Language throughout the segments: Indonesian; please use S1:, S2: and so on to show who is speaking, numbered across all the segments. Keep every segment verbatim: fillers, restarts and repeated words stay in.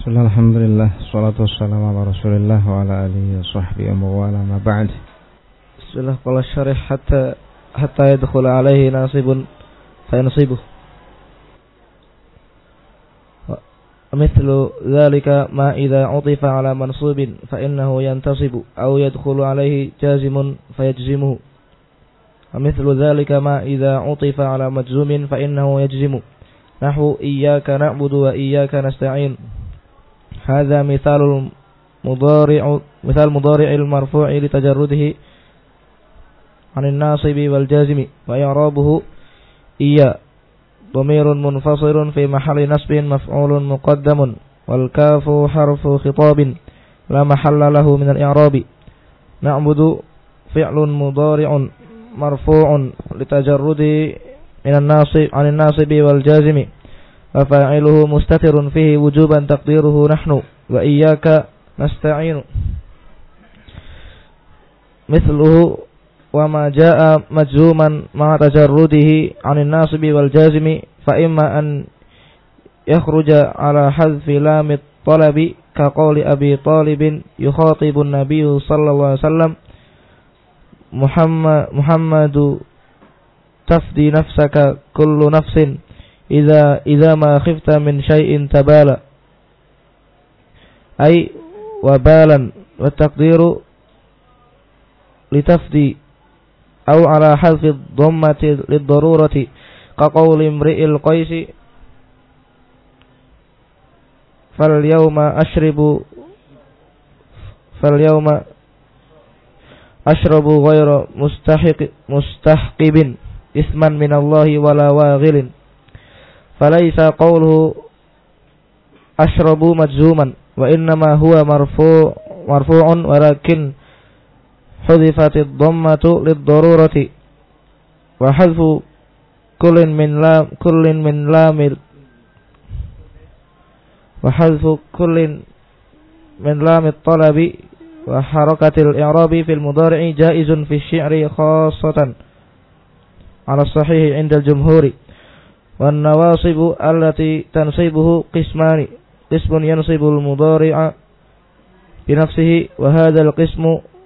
S1: Bismillah, alhamdulillah, salatu wassalamu ala rasulillah wa ala alihi wa sahbihi wa ala ma ba'd. Bismillah, qala syarih hatta hatta yadkhul alaihi nasibun fa yansibuh. Mithlu dhalika ma idza utifa ala mansubin fa innahu yantasibu aw yadkhulu alaihi jazimun fa yajzimuhu. Mithlu dhalika ma idza utifa ala majzumin fa innahu yajzimu. Nahwu iyyaka na'budu wa iyyaka nasta'in. هذا مثال المضارع مثال مضارع المرفوع لتجرده عن الناصب والجازم وإعرابه إيا ضمير منفصل في محل نصب مفعول مقدم والكاف حرف خطاب لا محل له من الإعراب. نعبد فعل مضارع مرفوع لتجرده من الناصب عن الناصب والجازم وفاعله مستتر فيه وجوبا تقديره نحن وإياك نستعين. مثله وما جاء مجزوما مع تجرده عن الناصب والجازم فإما أن يخرج على حذف لام الطلب كقول أبي طالب يخاطب النبي صلى الله عليه وسلم محمد, محمد تفدي نفسك كل نفس إذا إذا ما خفت من شيء تبالى أي وبالا والتقدير لتفدي أو على حذف الضمة للضرورة كقول امرئ القيس فاليوم أشرب فاليوم أشرب غير مستحق مستحقب إثما من الله ولا واغل. فليس قوله أشرب مجزوما وإنما هو مرفوع مرفوع ولكن حذفت الضمة للضرورة وحذف كل من لام كل من لام وحذف كل من لام الطلب وحركة الإعراب في المضارع جائز في الشعر خاصة على الصحيح عند الجمهور. والنواصب التي تنصبه قسمان قسم ينصب المضارع بنفسه وهذا القسم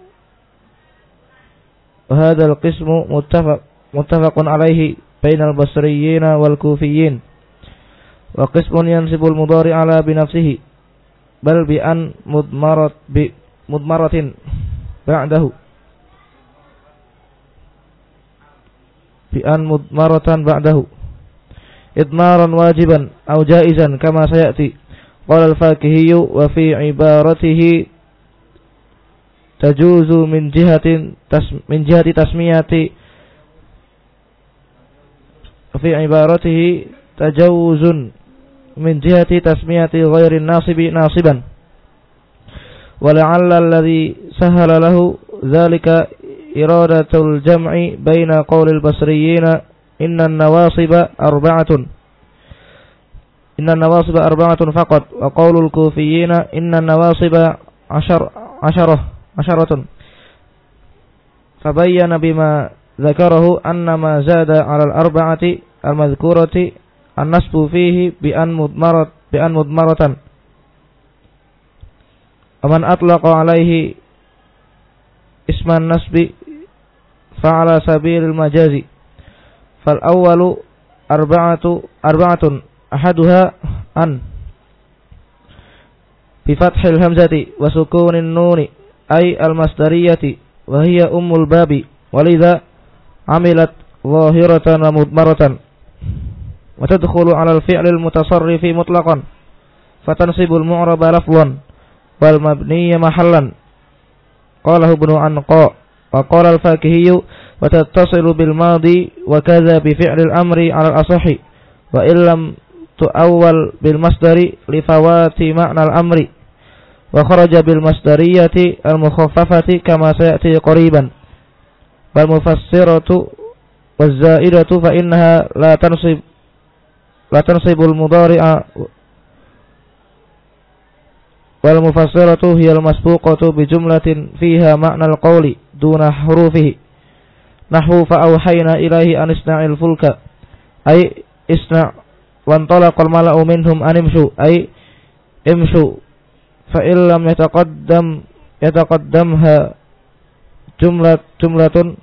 S1: وهذا القسم متفق متفق عليه بين البصريين والكوفيين. وقسم ينصب المضارع لا بنفسه بل بأن مضمرة بمضمرة بعده بأن مضمرة بعده إضمارا واجبا أو جائزا كما سيأتي. قال الفاكهي وفي عبارته تجوز من جهة من جهة تسمية في عبارته تجوز من جهة تسمية غير الناصب ناصبا. ولعل الذي سهل له ذلك إرادة الجمع بين قول البصريين إن النواصب أربعة إن النواصب أربعة فقط وقول الكوفيين إن النواصب عشر عشرة عشرة فبين بما ذكره أن ما زاد على الأربعة المذكورة النصب فيه بأن مضمرة بأن مضمرة. ومن أطلق عليه اسم النصب فعلى سبيل المجاز. فالأول أربعة أربعة أحدها أن بفتح الهمزة وسكون النون أي المصدرية وهي أم الباب ولذا عملت ظاهرة ومضمرة. وتدخل على الفعل المتصرف مطلقا فتنصب المعرب لفظا والمبني محلا. قاله ابن عنقاء. وقال الفاكهي وتتصل بالماضي وكذا بفعل الأمر على الأصح وإن لم تؤول بالمصدر لفوات معنى الأمر وخرج بالمصدرية المخففة كما سيأتي قريبا. والمفسرة والزائدة فإنها لا تنصب لا تنصب المضارع والمفسرة هي المسبوقة بجملة فيها معنى القول دون حروفه. نحو فأوحينا إليه أن اصنع الفلك أي اصنع وانطلق الملأ منهم أن امشوا أي imshu fa illam yataqaddam yataqaddamha jumlat jumlatun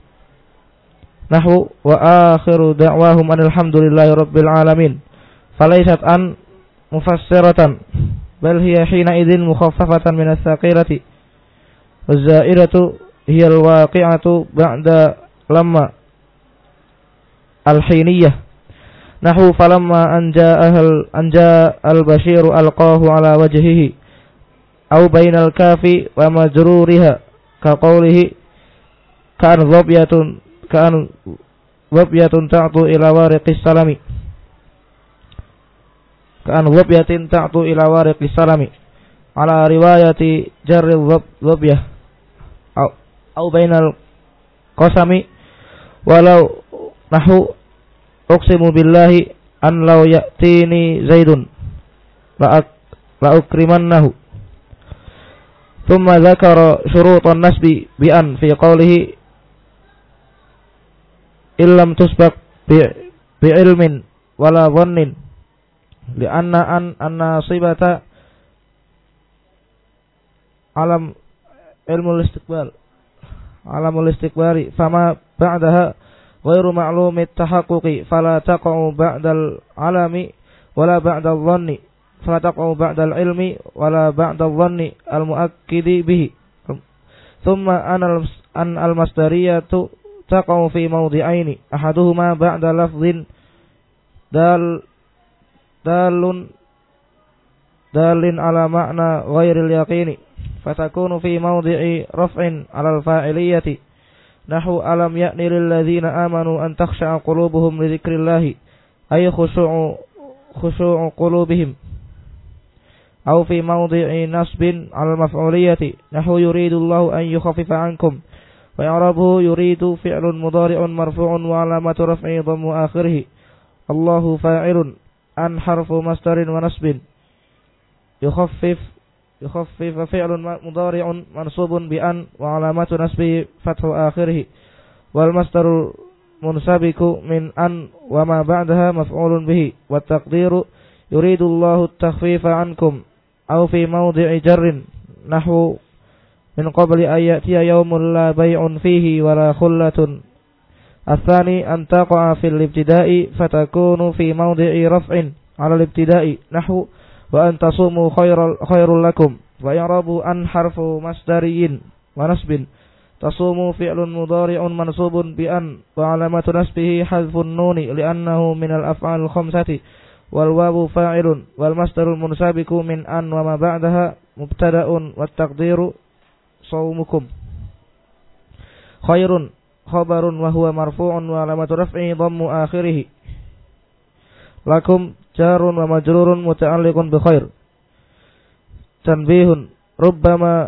S1: nahwu wa akhiru da'wahum alhamdulillahi rabbil alamin falaysat an mufassiratan bal hiya hina idzin mukhaffafatan min as-saqilati waz-za'iratu hiya al-waqi'atu ba'da lamma al-hiniyah nahwu falamma anja ahl anja al-bashiru alqahu ala wajhihi aw bainal kafi wa majruriha ka qawlihi kan dhabyatun kan dhabyatun ta'tu ila wariqis salami kan dhabyatin ta'tu ila wariqis salami ala riwayati jarri dhabyah aw aw bainal qasami walau nahu uqsimu billahi an law ya'tini zaidun la la ukrimannahu thumma dzakara syurutan nasbi bi an fi qawlihi illam tusbaq bi bi ilmin wala dhannin li anna an an-nasibata alam ilmul istiqbal alamul istiqbari fama ba'daha ghairu ma'lumit tahaqquqi fala taqa'u ba'dal alami wala ba'dal dhanni fala taqa'u ba'dal ilmi wala ba'dal dhanni al muakkidi bihi thumma an al masdariyatu taqa'u fi mawdi'aini ahaduhuma ba'da lafdhin dal dalun dalin ala ma'na ghairil yaqini fatakunu fi mawdi'i raf'in 'ala al fa'iliyati nahwu alam ya'ni lil ladzina amanu an takhsha'a qulubuhum li dzikrillahi ay khushu'u khushu'u qulubihim aw fi mawdi'i nasbin 'ala al-maf'uliyati nahwu yuridu Allahu an yukhaffifa 'ankum wa i'rabuhu yuridu fi'lun mudhari'un marfu'un wa 'alamatu raf'i dhammu akhirih Allahu fa'ilun an harfu masdarin wa nasbin yukhaffif يخفف فعل مضارع منصوب بأن وعلامة نصبه فتح آخره والمصدر منسبك من أن وما بعدها مفعول به والتقدير يريد الله التخفيف عنكم أو في موضع جر نحو من قبل أن يأتي يوم لا بيع فيه ولا خلة الثاني أن تقع في الابتداء فتكون في موضع رفع على الابتداء نحو وأن تصوموا خير خير لكم ويعرب أن حرف مصدري ونصب تصوموا فعل مضارع منصوب بأن وعلامة نصبه حذف النون لأنه من الأفعال الخمسة والواو فاعل والمصدر المنسبك من أن وما بعدها مبتدأ والتقدير صومكم خير خبر وهو مرفوع وعلامة رفعه ضم آخره لكم جار ومجرور متعلق بخير تنبيه ربما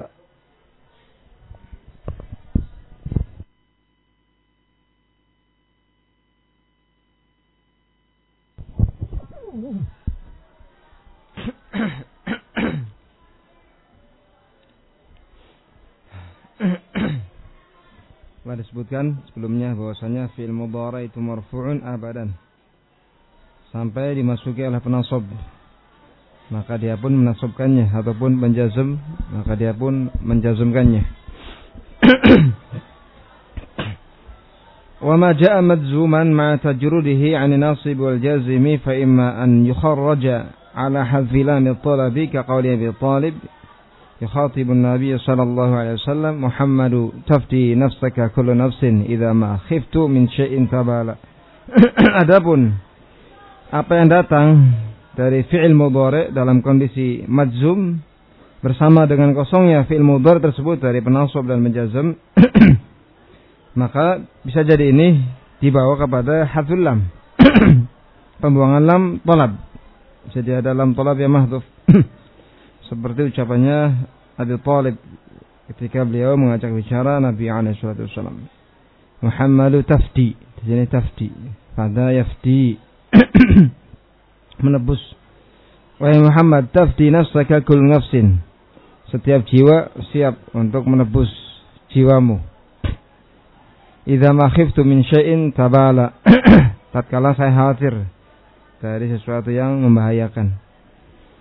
S2: telah disebutkan sebelumnya bahwasanya fi'il mudhari itu marfu'un abadan sampai dimasuki oleh penasab, maka dia pun menasabkannya, ataupun menjazm, maka dia pun menjazmkannya. Wa ma jaa'a madzuman ma'a tajrudihi 'an nasib wal jazmi fa imma an yukharraja 'ala hadfi lam at-talabi ka qawli Abi Talib yukhatibu an-nabiy sallallahu alaihi wasallam Muhammadu tafti nafsaka kullu nafsin idza ma khiftu min syai'in tabala. Adapun apa yang datang dari fi'il mudhari dalam kondisi majzum bersama dengan kosongnya fi'il mudhari tersebut dari penasab dan menjazm, maka bisa jadi ini dibawa kepada hadzul lam, pembuangan lam talab. Jadi ada lam talab yang mahdhuf. Seperti ucapannya Abi Talib ketika beliau mengajak bicara Nabi alaihi salatu wasallam. Muhammadu tafti, di sini tafti, pada yafti. Menebus. Wahai Muhammad, tafti nafsaka kull nafsin. Setiap jiwa siap untuk menebus jiwamu. Idza ma khiftu min syai'in tabala. Tatkala saya khawatir dari sesuatu yang membahayakan.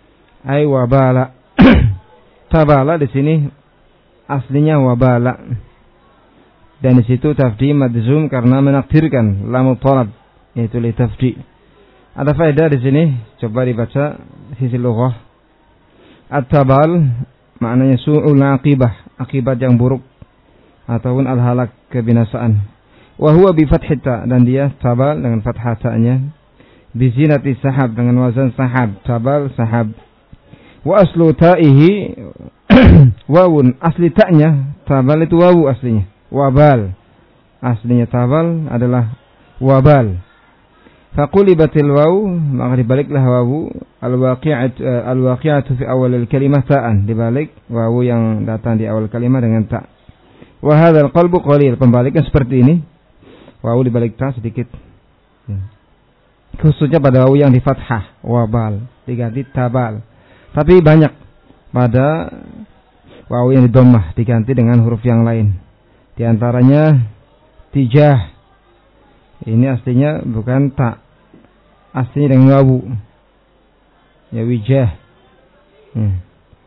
S2: ay wabala. Tabala di sini aslinya wabala. Dan di situ tafdi madzum karena menakdirkan lam talab, yaitu li tafdi. Ada faedah di sini, coba dibaca sisi lughah. At-tabal maknanya su'ul aqibah, akibat yang buruk ataupun al-halak, kebinasaan. Wa huwa bi fathhi ta, dan dia tabal dengan fathah ta-nya. Bi zinati sahab, dengan wazan sahab, tabal sahab. Wa aslu ta'ihi wawun, asli ta'nya tabal itu wawu aslinya. Wabal, aslinya tabal adalah wabal. Faqulibatil wawu, maka dibaliklah wawu al-waqi'at al-waqi'atu fi awal al-kalimah ta'an, dibalik wawu yang datang di awal kalimat dengan ta'. Wa hadzal qalbu qalil, pembaliknya seperti ini, wawu dibalik ta sedikit. Khususnya pada wawu yang di fathah, wabal, diganti tabal. Tapi banyak pada wawu yang di dhammah diganti dengan huruf yang lain. Di antaranya tijah. Ini aslinya bukan ta, aslinya dengan wawu. Ya wijah. Hmm.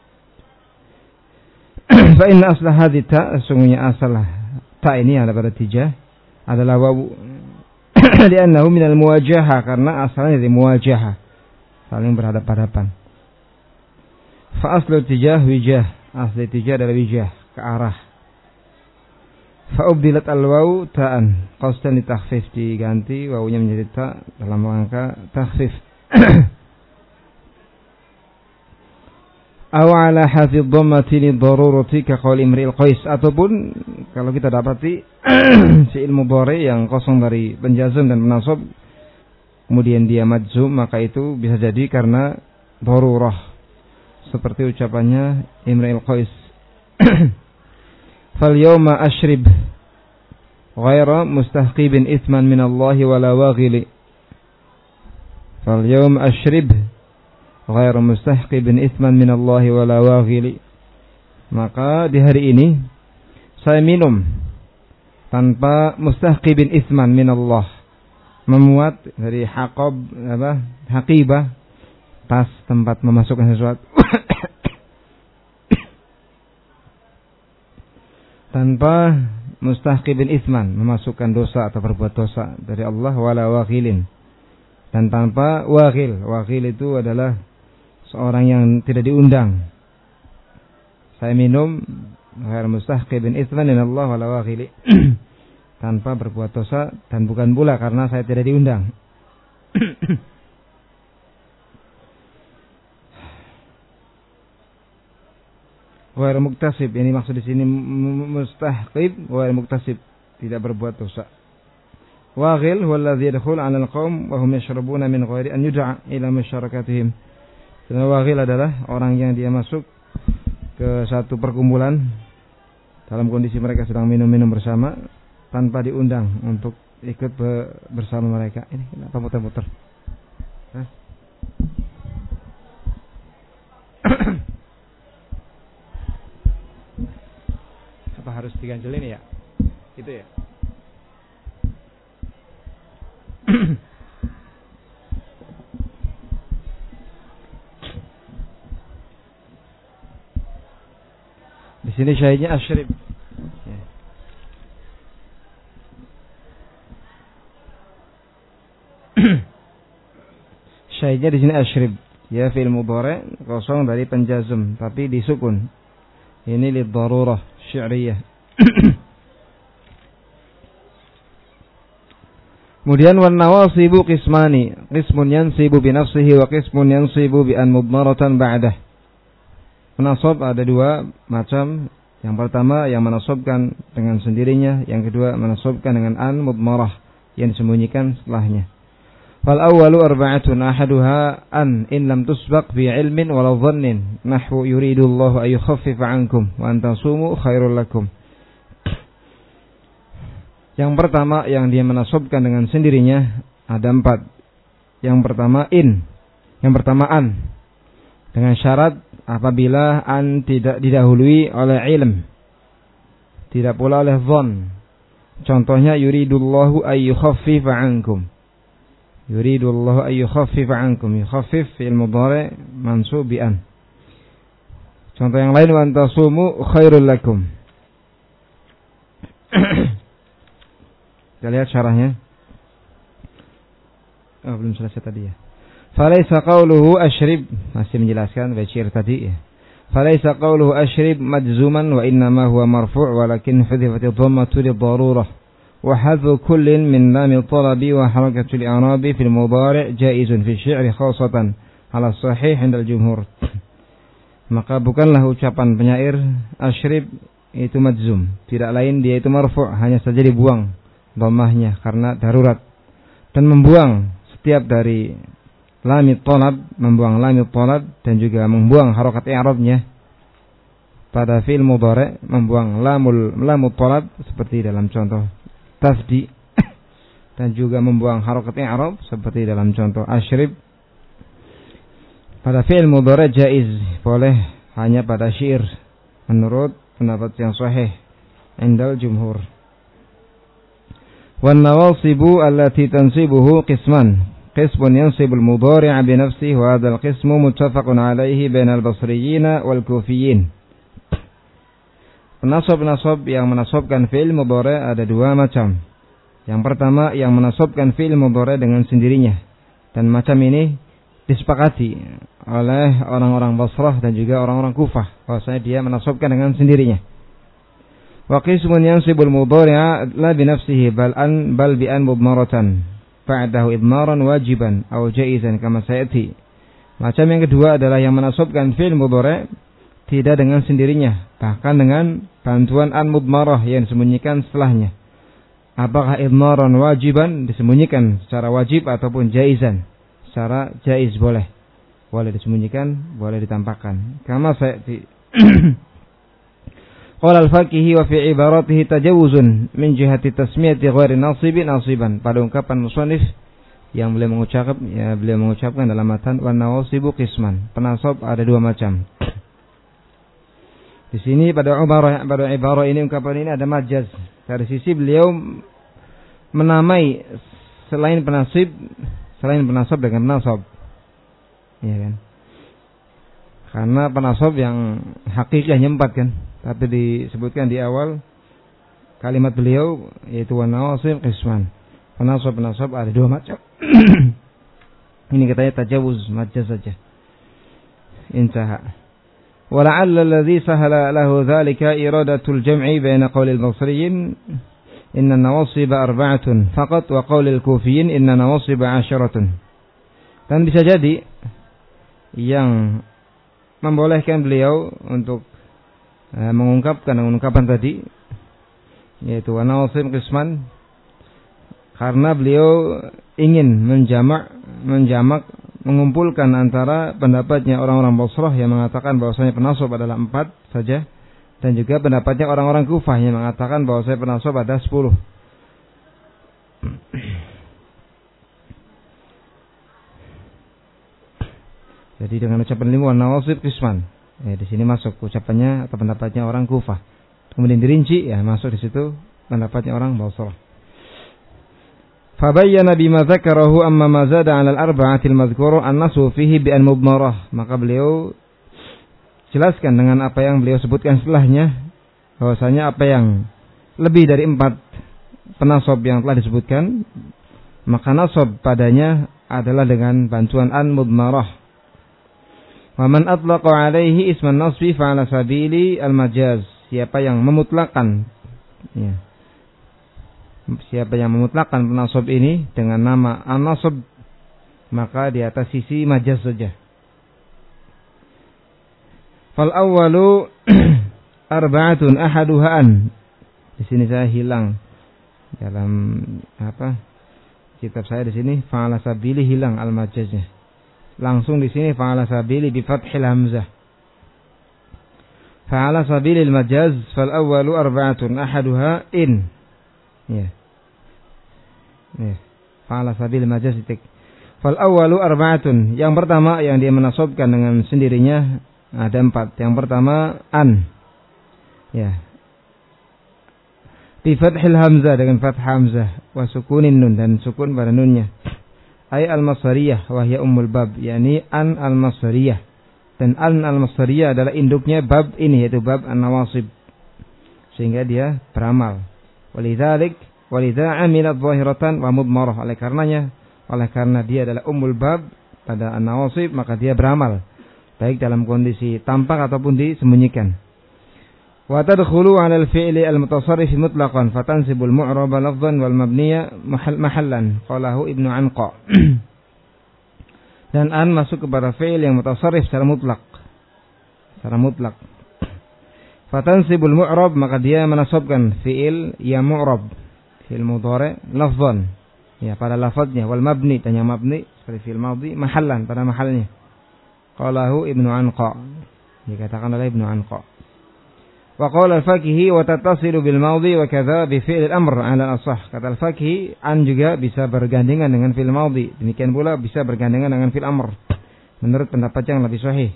S2: Fa inna aslah hadhi ta, sesungguhnya asal ta ini ada pada tijah adalah wawu. Li'annahu minal muwajahah, karena asalnya dari muwajahah, saling berhadapan-hadapan. Fa aslu tijah wijah, asli tijah adalah wijah, ke arah. Fa ubdilat al-wawu ta'an qasdan li takhfif, diganti wawunya menjadi ta dalam rangka takhfif. Aw ala hafi dhammati li darurati ka qauli imri'il qais, ataupun kalau kita dapati fi'il mudhari yang kosong dari penjazm dan penasab kemudian dia madzum, maka itu bisa jadi karena darurah, seperti ucapannya Imri'il Qais. Fal yawma ashrib ghaira mustahqibin ithman min Allah wala waghili. Fal yawma ashrib ghaira mustahqibin ithman min Allah wala waghili. Maka di hari ini saya minum tanpa mustahqibin ithman min Allah, memuat dari haqab apa haqibah, tas tempat memasukkan sesuatu, tanpa mustahqibin itsman, memasukkan dosa atau berbuat dosa dari Allah, wala waghilin, dan tanpa waghil. Waghil itu adalah seorang yang tidak diundang. Saya minum ghair mustahqibin itsman min Allah wala waghili, tanpa berbuat dosa dan bukan pula karena saya tidak diundang. Ghair muktasib, ini maksud di sini mustahqib, ghair muktasib, tidak berbuat dosa. Waghil huwa alladhi yadkhulu 'ala al-qaum wa hum yashrabuna min ghairi an yud'a ila musyarakatihim. Karena waghil adalah orang yang dia masuk ke satu perkumpulan dalam kondisi mereka sedang minum-minum bersama tanpa diundang untuk ikut bersama mereka. Ini kenapa muter-muter? Hah? Apa harus diganjelin ya? Gitu ya? Di sini syahidnya asyrib. Ya. Syahidnya di sini asyrib. Ya, fi'il mudhari kosong dari penjazm tapi disukun. Ini li darurah syi'riyah. Kemudian wan nawasibu qismani, qismun yansibu bi nafsihi wa qismun yansibu bi an mudmaratan ba'dah. Menasab ada dua macam. Yang pertama yang menasabkan dengan sendirinya, yang kedua menasabkan dengan an mudmarah yang disembunyikan setelahnya. Fal awwalu arba'atun ahaduha an in lam tusbaq bi ilmin wala dhannin nahwu yuridu Allah ay yukhaffifa 'ankum wa an tasumu khairul lakum. Yang pertama yang dia menasabkan dengan sendirinya ada empat. Yang pertama in, yang pertama an, dengan syarat apabila an tidak didahului oleh ilm, tidak pula oleh dhann. Contohnya yuridullahu ay yukhaffifa 'ankum. Yuridullahu ay yukhaffifa 'ankum. Yukhaffif fi'il mudhari mansub bi an. Contoh yang lain, wa antasumu khairul lakum. Kita lihat syarahnya. Oh, belum selesai tadi ya. Falaisa qawluhu ashrib, masih menjelaskan bacir tadi ya. Falaisa qawluhu ashrib majzuman wa innama huwa marfu' walakin hudhifat dhammatu lidharurah wa hadhu kullin min lam talabi wa harakatu al-i'rabi fil mudhari' jaizun fi syi'ri khassatan ala sahih 'inda al-jumhur. Maka bukanlah ucapan penyair ashrib itu majzum, tidak lain dia itu marfu', hanya saja dibuang dhammahnya karena darurat, dan membuang setiap dari lamit talab, membuang lamit talab, dan juga membuang harokat i'rabnya pada fi'il mudhari', membuang lamul lamut talab seperti dalam contoh tafdi, dan juga membuang harokat i'rab seperti dalam contoh ashrib. Pada fi'il mudhari' jaiz, boleh hanya pada syair menurut pendapat yang sahih indal jumhur. Wan nawasibu allati tansibuhu qisman, qismun yansibul mudhari'a bi nafsihi wa hadzal qismu muttafaqun alaihi bainal basriyyin wal kufiyyin. Penasab-penasab yang menasabkan fi'il mudhari' ada dua macam. Yang pertama yang menasabkan fi'il mudhari' dengan sendirinya, dan macam ini disepakati oleh orang-orang Basrah dan juga orang-orang Kufah bahwasanya dia menasabkan dengan sendirinya. Wa qismun yansibul mudhari'a la bi nafsihi bal an bal bi an mudmaratan ba'dahu idmaran wajiban aw jaizan kama sayati. Macam yang kedua adalah yang menasabkan fi'il mudhari' tidak dengan sendirinya, bahkan dengan bantuan an mudmarah yang disembunyikan setelahnya. Apakah idmaran wajiban, disembunyikan secara wajib, ataupun jaizan, secara jaiz, boleh. Boleh disembunyikan, boleh ditampakkan. Kama sayati. Qala al-faqihi wa fi ibaratihi tajawuzun min jihati tasmiyati ghairi nasibin nasiban. Pada ungkapan musannif yang beliau mengucapkan, ya beliau mengucapkan dalam matan wan nawasibu qisman. Penasab ada dua macam. Di sini pada ibarah pada ibarah ini, ungkapan ini ada majaz. Dari sisi beliau menamai selain penasib, selain penasab dengan penasab. Ya kan? Karena penasab yang hakikatnya empat kan. Tapi disebutkan di awal kalimat beliau yaitu wan nawasib qisman. Penasab-penasab ada dua macam. Ini katanya tajawuz, majaz saja. Intaha. Wa la'alla alladhi sahala lahu dhalika iradatul jam'i baina qawli al-basriyyin inna nawasiba arba'atun faqat wa qawli al-kufiyyin inna nawasiba asyaratun. Dan bisa jadi yang membolehkan beliau untuk Uh, mengungkapkan ungkapan tadi yaitu wa nawasib qisman, karena beliau ingin menjamak menjamak mengumpulkan antara pendapatnya orang-orang Basrah yang mengatakan bahwasanya penasab adalah empat saja, dan juga pendapatnya orang-orang Kufah yang mengatakan bahwasanya penasab ada sepuluh. Jadi dengan ucapan lima wa nawasib qisman, ya, di sini masuk ucapannya atau pendapatnya orang Kufah. Kemudian dirinci, ya masuk di situ pendapatnya orang Basrah. Fabayyana bima dzakarahu amma ma zada 'ala al-arba'ati al-madhkura an-nasu fihi bi an-mudmarah. Maka beliau jelaskan dengan apa yang beliau sebutkan setelahnya, bahwasanya apa yang lebih dari empat penasab yang telah disebutkan, maka nasab padanya adalah dengan bantuan an-mudmarah. Wa man atlaqa alaihi isman nasbi fa ala sabili al-majaz. Siapa yang memutlakkan, ya, siapa yang memutlakkan penasab ini dengan nama an-nasab, maka di atas sisi majaz saja. Fal awwalu arba'atun ahaduha an. Di sini saya hilang dalam apa kitab saya, di sini fa ala sabili hilang al-majaznya. Langsung di sini fa'ala sabili bi fathil hamzah. Fa'ala sabili al-majaz fal awwalu arba'atun ahaduha in. Ya. Ya. Fa'ala sabili al-majaz titik. Fal awwalu arba'atun. Yang pertama yang dia menasabkan dengan sendirinya ada empat. Yang pertama an. Ya. Bi fathil hamzah, dengan fath hamzah, wa sukunin nun, dan sukun pada nunnya. Ay al-masariyah wa hiya ummul bab, yakni an al-masariyah, Dan an al-masdariyah adalah induknya bab ini, yaitu bab an-nawasib, sehingga dia beramal. Walidzalik walidza amilat zahiratan wa mudmarah, oleh karenanya oleh karena dia adalah ummul bab pada an-nawasib, maka dia beramal baik dalam kondisi tampak ataupun disembunyikan. Wa tadkhulu 'ala al-fi'li al-mutasarrif mutlaqan fatansibul mu'raba lafdhan wal mabniya mahallan, qalahu Ibnu Anqa. Dan an masuk kepada fi'il yang mutasarrif secara mutlak. Secara mutlak. Fatansibul mu'rab, maka dia menasabkan fi'il yang mu'rab, fi'il mudhari' lafdhan, ya pada lafadznya, wal mabni, dan yang mabni seperti fi'il madhi mahallan, pada mahalnya. Qalahu Ibnu Anqa, dikatakan oleh Ibnu Anqa. Wa qala al-Fakihi wa tattasilu bil madhi wa kadza bi fi'il al-amr 'ala al-ashah. Kata al-Fakihi, an juga bisa bergandengan dengan fi'il madhi, demikian pula bisa bergandengan dengan fi'il amr menurut pendapat yang lebih sahih.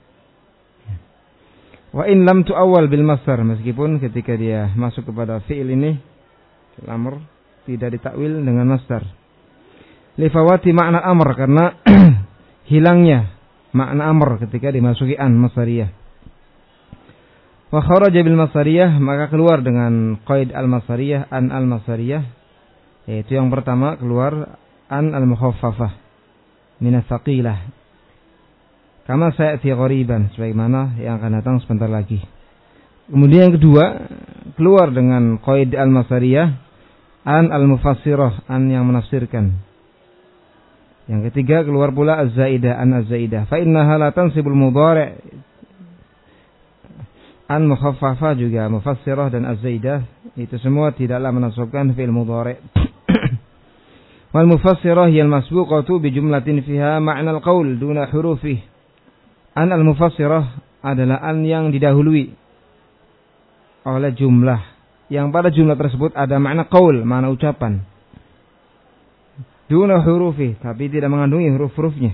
S2: Wa in lam tu'awwal bil masdar, meskipun ketika dia masuk kepada fi'il ini fi'il amr tidak ditakwil dengan masdar. Li fawati makna amr, karena hilangnya makna amr ketika dimasuki an masdariyah. Wa kharaja bil masdariyah, maka keluar dengan qaid al masdariyah, an al masdariyah, yaitu yang pertama keluar an al mukhaffafah min as-saqilah, kama sayati ghariban, sebagaimana yang akan datang sebentar lagi. Kemudian yang kedua keluar dengan qaid al masdariyah an al mufassirah, an yang menafsirkan. Yang ketiga keluar pula az-zaidah, an az-zaidah, fa innaha la tansibul mudhari'. An mukhaffafah juga mufassirah dan az-zaidah itu semua tidaklah menasabkan fi'il mudhari'. Wal mufassirah hiya al-masbuqatu bi jumlatin fiha ma'na al-qaul duna hurufih. An al-mufassirah adalah an yang didahului oleh jumlah yang pada jumlah tersebut ada makna qaul, makna ucapan. Duna hurufih, tapi tidak mengandungi huruf-hurufnya.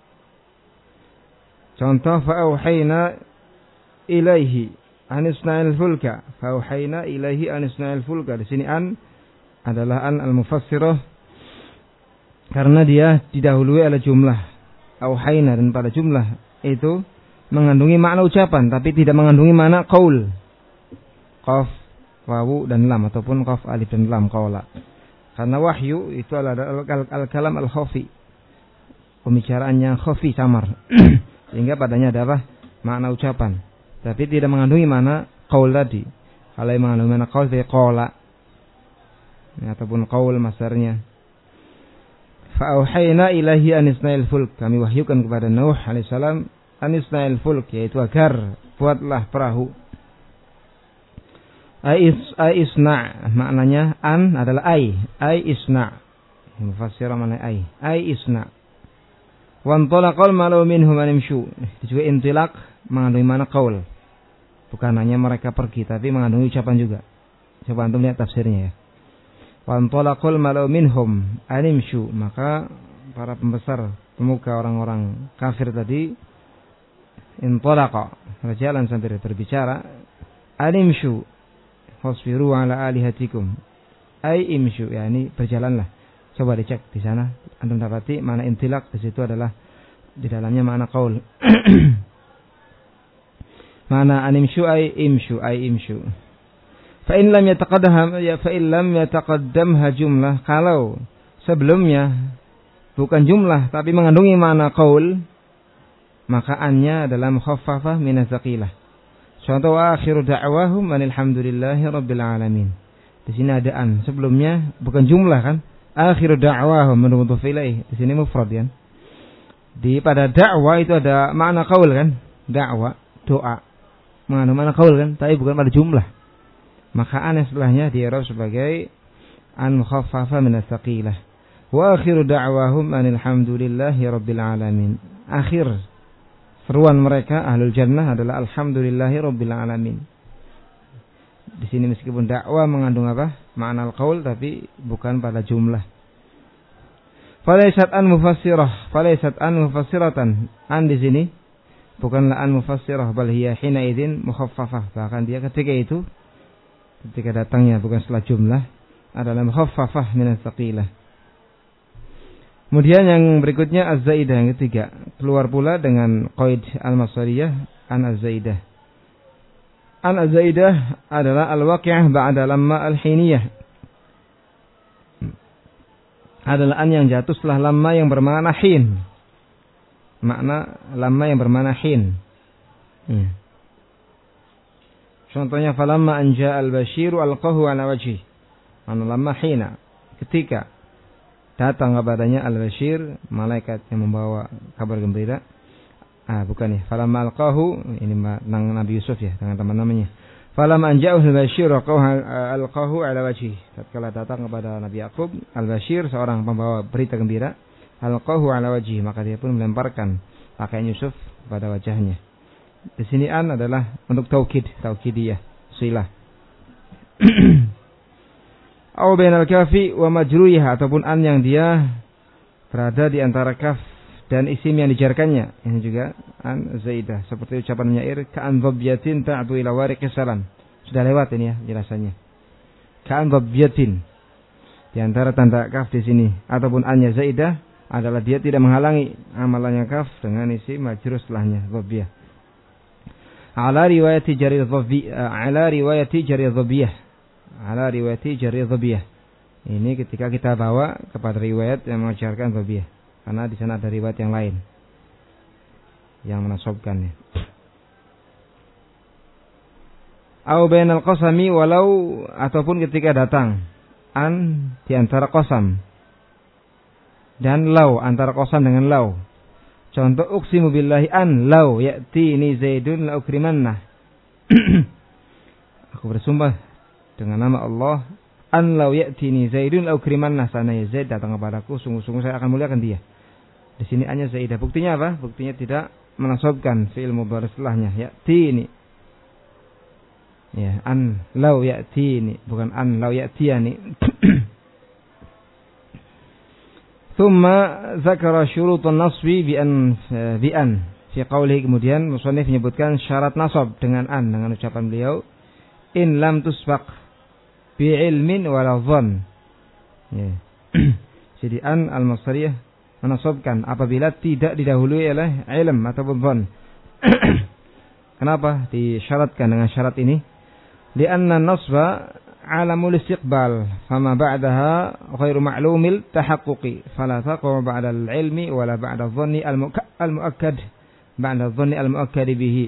S2: Contoh, fa'auhayna ilaihi anisna'il fulka, fa'auhayna ilaihi anisna'il fulka. Di sini an adalah an al-mufassirah karena dia didahului oleh jumlah auhayna, dan pada jumlah itu mengandungi makna ucapan tapi tidak mengandungi makna qaul, qaf, wawu dan lam, ataupun qaf, alif dan lam, qaula. Karena wahyu itu adalah al-kalam al-khafi, pembicaraan yang khafi, samar, sehingga padanya ada apa? Makna ucapan, tapi tidak mengandungi makna qaul tadi. Kalau yang mengandungi makna qaul seperti qala, ya, ataupun qaul masdarnya. Fa'auhayna ilahi anisna'il fulk, kami wahyukan kepada Nuh alaihissalam anisna'il fulk, yaitu agar buatlah perahu. Ai isna, maknanya an adalah ai, ai isna. Mufassirah maknanya ai, ai isna. Wa antalaqal malu minhum animshu. Itu juga intilaq mengandungi makna qaul. Bukan hanya mereka pergi, tapi mengandungi ucapan juga. Coba antum lihat tafsirnya ya. Wa antalaqal malu minhum animshu, maka para pembesar pemuka orang-orang kafir tadi intalaqa, berjalan sambil berbicara, animshu fasbiru ala alihatikum, ay imshu, yakni berjalanlah. Coba dicek di sana, antum dapati mana intilaq di situ adalah di dalamnya makna qaul. Mana animshu ay imshu, ay imshu. Fa in lam yataqaddam ya fa in lam yataqaddamha jumlah, kalau sebelumnya bukan jumlah tapi mengandungi makna qaul, maka annya adalah mukhaffafah min az-zaqilah. Contoh, akhiru da'wahum alhamdulillahi rabbil alamin. Di sini ada an, sebelumnya bukan jumlah kan? Akhiru da'wahum mudhaf ilaih. Di sini mufrad kan? Di pada dakwah itu ada makna qaul kan? Dakwah, doa. Mengandung makna qaul kan? Tapi bukan pada jumlah. Maka an setelahnya di-i'rab sebagai an mukhaffafa min as-saqilah. Wa akhiru da'wahum alhamdulillahi rabbil alamin. Akhir seruan mereka ahlul jannah adalah alhamdulillahi rabbil alamin. Di sini meskipun dakwah mengandung apa? Makna al-qaul, tapi bukan pada jumlah. Falaysat an mufassirah, falaysat an mufassiratan. An di sini bukanlah an mufassirah, bal hiya hina idzin mukhaffafah. Bahkan dia ketika itu, ketika datangnya bukan setelah jumlah, adalah mukhaffafah min as-saqilah. Kemudian yang berikutnya az-zaidah yang ketiga, keluar pula dengan qaid al-masdariyah an az-zaidah. An az-zaidah adalah al-waqi'ah ba'da lamma al-hiniyah. Adalah an yang jatuh setelah lamma yang bermakna hin. Makna lamma yang bermakna hin. Hmm. Contohnya falamma an ja'a al-basyiru alqahu ala wajhi. Mana lamma hina. Ketika datang kepadanya al-basyir, malaikat yang membawa kabar gembira. Ah, bukan ya. Falamma alqahu, ini tentang Nabi Yusuf ya, dengan teman-temannya. Falamma an ja'a al-basyir alqahu ala wajhi. Tatkala datang kepada Nabi Yakub, al-basyir seorang pembawa berita gembira, alqahu ala wajhi, maka dia pun melemparkan pakaian Yusuf pada wajahnya. Di sini an adalah untuk taukid, taukidiyah, silah. Au bainal kafi wa majruyha, ataupun an yang dia berada di antara kaf dan isim yang dijarkannya. Ini juga an zaidah, seperti ucapan penyair ka'an dhabyatin ta'du ila wariqis salam. Sudah lewat ini ya jelasannya. Ka'an dhabyatin, di antara tanda kaf di sini ataupun an-nya zaidah adalah dia tidak menghalangi amalannya kaf dengan isim majrur setelahnya dhabiyah. Ala riwayati jarir dhabiyah, ala riwayati jarir dhabiyah. Ala riwayati jarir dhabiyah. Ini ketika kita bawa kepada riwayat yang mengajarkan dhabiyah, karena di sana ada riwayat yang lain yang menasabkannya. Au bainal qasami, walau, ataupun ketika datang an di antara qasam dan lau, antara qasam dengan lau. Contoh uqsimu billahi an lau ya'tini zaidun la ukrimanna. Aku bersumpah dengan nama Allah, an lau ya'tini zaidun la ukrimanna, sanaya Zaid datang kepadaku, sungguh-sungguh saya akan muliakan dia. Di sini hanya zaidah. Buktinya apa? Buktinya tidak menasabkan fi'il mudhari setelahnya, ya'tini. Ya, an lau ya'tini, bukan an lau ya'tiyani. Thumma zakara syurutun nasbi bi an bi an fi qawlihi, kemudian musannif menyebutkan syarat nasab dengan an, dengan ucapan beliau in lam tusbaq bi ilmin wala dhann. Ya. Jadi an al-masdariyah menasabkan apabila tidak didahului oleh ilm ataupun dhann. Kenapa disyaratkan dengan syarat ini? Li'anna nasba alamul istiqbal, fama ba'daha ghairu ma'lumil tahaqquqi, fala taqwa ba'da al-ilmi wala ba'da adh-dhanni al-mu'akkad ba'da adh-dhanni al-mu'akkad bihi.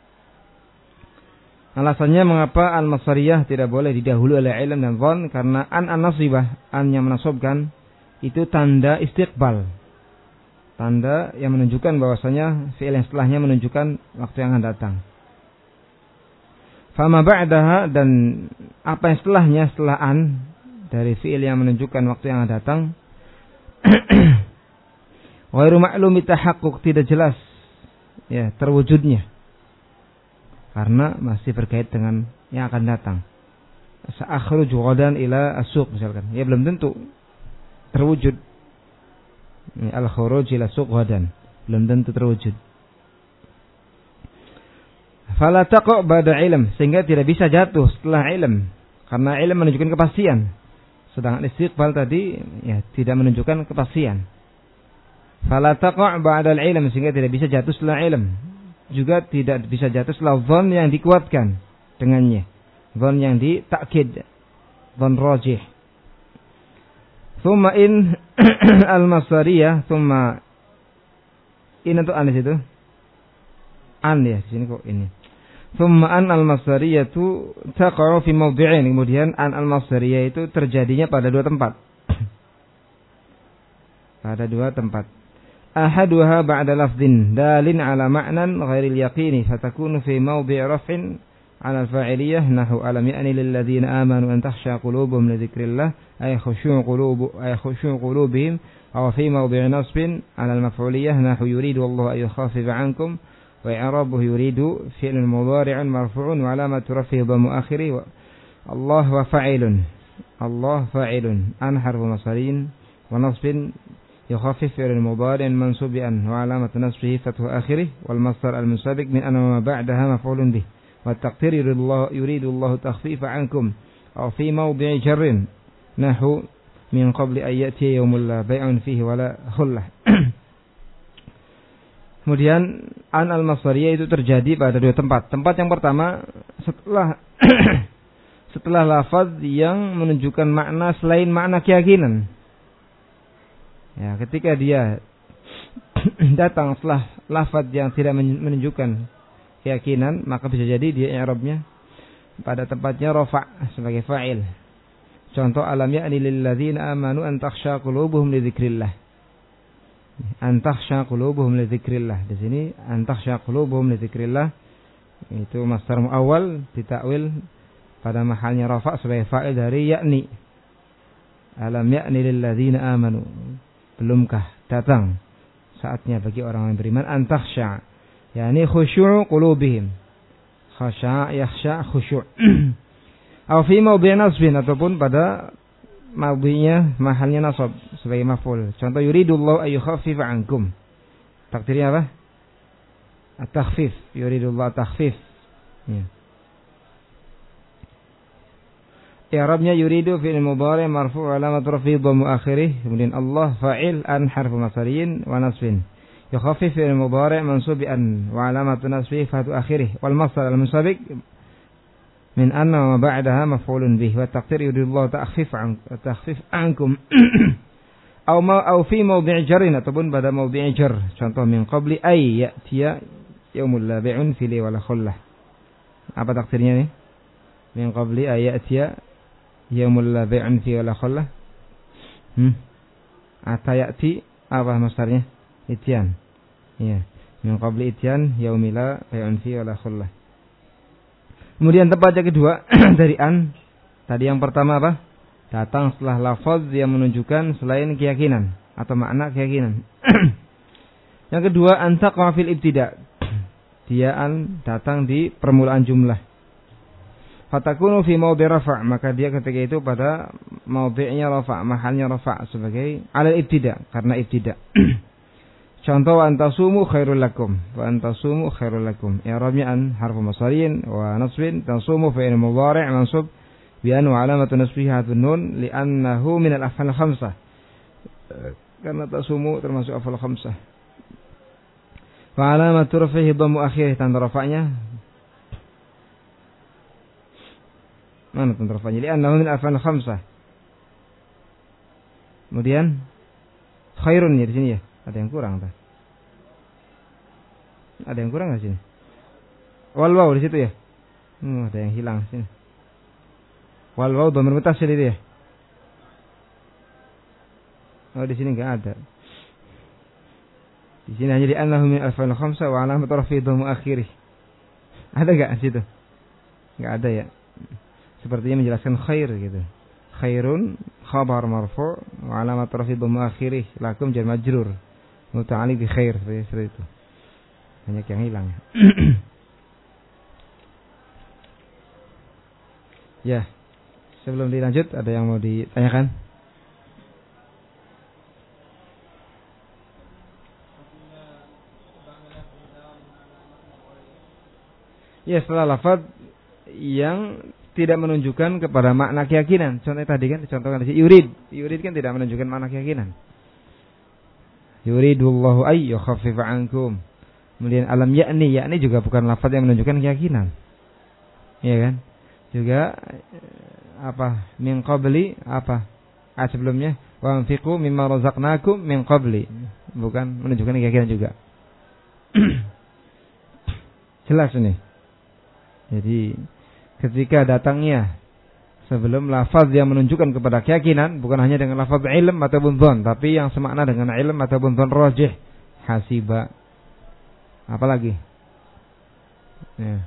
S2: Alasannya mengapa al-masdariyah tidak boleh didahului oleh ilm dan dhann, karena an an-nasibah, an yang menasabkan itu tanda istiqbal, tanda yang menunjukkan bahwasanya fi'il yang setelahnya menunjukkan waktu yang akan datang. Fama ba'daha, dan apa yang setelahnya setelah an dari fi'il yang menunjukkan waktu yang akan datang, ghairu ma'lumi tahaqquq, tidak jelas ya terwujudnya, karena masih berkait dengan yang akan datang. Sa'akhruju ghadan ila as-suq misalkan, ya belum tentu terwujud. Al-khuruj ila suq ghadan, belum tentu terwujud. Fala taqa' ba'da ilm, sehingga tidak bisa jatuh setelah ilm, karena ilm menunjukkan kepastian, sedangkan istiqbal tadi ya tidak menunjukkan kepastian. Fala taqa' ba'da ilm, sehingga tidak bisa jatuh setelah ilm, juga tidak bisa jatuh setelah dhann yang dikuatkan dengannya, dhann yang ditakkid, dhann rajih. Thumma in al-masdariyah, thumma in itu an itu an ya di sini kok ini. Thumma an al-masdariyatu taqa'u fi mawdi'ain, kemudian an al-masdariyah itu terjadinya pada dua tempat. Pada dua tempat. Ahaduha ba'da lafdhin dalin ala ma'nan ghairil yaqini, fatakunu fi mawdi' raf'in ala al-fa'iliyah nahu alam ya'ni lil ladzina amanu an takhsha qulubuhum li dzikrillah ay khushu' qulubu ay khushu' qulubihim, aw fi mawdi' nasbin ala al-maf'uliyah nahu yuridu Allah ay yukhaffifa 'ankum wa i'rabuhu yuridu fi'lun mudhari'un marfu'un wa alamatu raf'ihi dhammu akhirih Allah wa fa'ilun, Allah fa'ilun, an harfu masarin wa nasbin yukhaffif fi'lun mudhari'un mansubian wa alamatu nasbihi fathu akhirih wal masdar al-munsabiq min anna ma ba'daha maf'ulun bih wa taqdir yuridu Allah yuridu Allah takhfifa 'ankum aw fi mawdi'i jarrin nahu min qabli ayyati yaumul la bai'un fihi wala khullah. Kemudian an al-masdariyah itu terjadi pada dua tempat. Tempat yang pertama setelah setelah lafaz yang menunjukkan makna selain makna keyakinan. Ya, ketika dia datang setelah lafaz yang tidak menunjukkan keyakinan, maka bisa jadi dia i'rabnya pada tempatnya rafa' sebagai fa'il. Contoh alam ya'ni lil ladzina amanu an takhsha qulubuhum li dzikrillah. An takhsha qulubuhum li dzikrillah. Di sini an takhsha qulubuhum li dzikrillah itu masdar muawwal ditakwil pada mahalnya rafa' sebagai fa'il dari ya'ni. Alam ya'ni lil ladzina amanu. Belumkah datang saatnya bagi orang yang beriman an takhsha, yakni khusyu' qulubihim. Khasya' yakhsha' khusyu'. Aw fi mawdi' nasbin, ataupun pada mawdi'nya mahalnya nasab sebagai maf'ul. Contoh yuridullahu ay yukhaffif 'ankum. Takdirnya apa? At-takhfif. Yuridullahu takhfif. Ya. I'rabnya yuridu fi'il mudhari' marfu' 'alamat raf'i dhamma akhirih. Kemudian Allah fa'il an harfu masdariyin wa nasbin. Yukhaffif fi'il mudhari' mansub bi an wa 'alamat nasbihi fatu akhirih. Wal masdar al-musabiq min anna wa ba'daha maf'ulun bih wa taqdir yuridullahu takhfif 'an takhfif 'ankum. Aw ma aw fi mawdi' jarrin, ataupun pada mawdi' jar. Contoh min qabli ay ya'tiya yaumul la bai'un fihi wala khullah. Apa takdirnya nih? Min qabli ay ya'tiya yaumul la bai'un fihi wala khullah. Hmm. Atayati apa masdarnya? Ityan. Ya. Min qabli ityan yaumil la bai'un fihi wala khullah. Kemudian tempat yang kedua dari an. Tadi yang pertama apa? Datang setelah lafaz yang menunjukkan selain keyakinan atau makna keyakinan. Yang kedua antaqa fil ibtida'. Dia an datang di permulaan jumlah. Fatakunu fi mawdi' rafa', maka dia ketika itu pada mawdi'nya rafa', mahalnya rafa' sebagai alal ibtida', karena ibtida'. Contoh antasumu khairul lakum, wa antasumu khairul lakum. I'rabnya an harfu masdariyin wa nasbin, tasumu fi'il mudhari' mansub bi an wa alamatu nasbihi hadfun nun li'annahu min al-af'al khamsah. Karena tasumu termasuk af'al khamsah. Wa alamatu raf'ihi dhammu akhirih, tanda rafa'nya mana tanda rafa'nya? Li'annahu min al-af'al khamsah. Kemudian khairun ya di sini ya. Ada yang kurang tak? Ada yang kurang nggak sini? Wal waw di situ ya? Hmm, ada yang hilang sini. Wal waw dhamir muttasil itu ya? Oh, di sini nggak ada. Di sini hanya di annahu min al-af'al khamsah wa alamat rafi dhammu akhirih. Ada nggak di situ? Nggak ada ya. Sepertinya menjelaskan khair gitu. Khairun khabar marfu' wa alamat rafi dhammu akhirih lakum jar majrur. Muta'alliq bi khair, seperti itu. Banyak yang hilang. Ya, sebelum dilanjut ada yang mau ditanyakan? Ya, setelah lafaz yang tidak menunjukkan kepada makna keyakinan. Contohnya tadi kan dicontohkan di sini yurid. Yurid kan tidak menunjukkan makna keyakinan. Yuridullahu ay yukhaffif 'ankum. Kemudian alam ya'ni, ya'ni juga bukan lafaz yang menunjukkan keyakinan. Iya kan? Juga apa? Min qabli apa? Ah, sebelumnya wa anfiqu mimma razaqnakum min qabli. Bukan menunjukkan keyakinan juga. Jelas ini. Jadi ketika datangnya sebelum lafaz yang menunjukkan kepada keyakinan, bukan hanya dengan lafaz ilm ataupun dhon, tapi yang semakna dengan ilm ataupun dhon rajih, hasiba. Apalagi? Ya.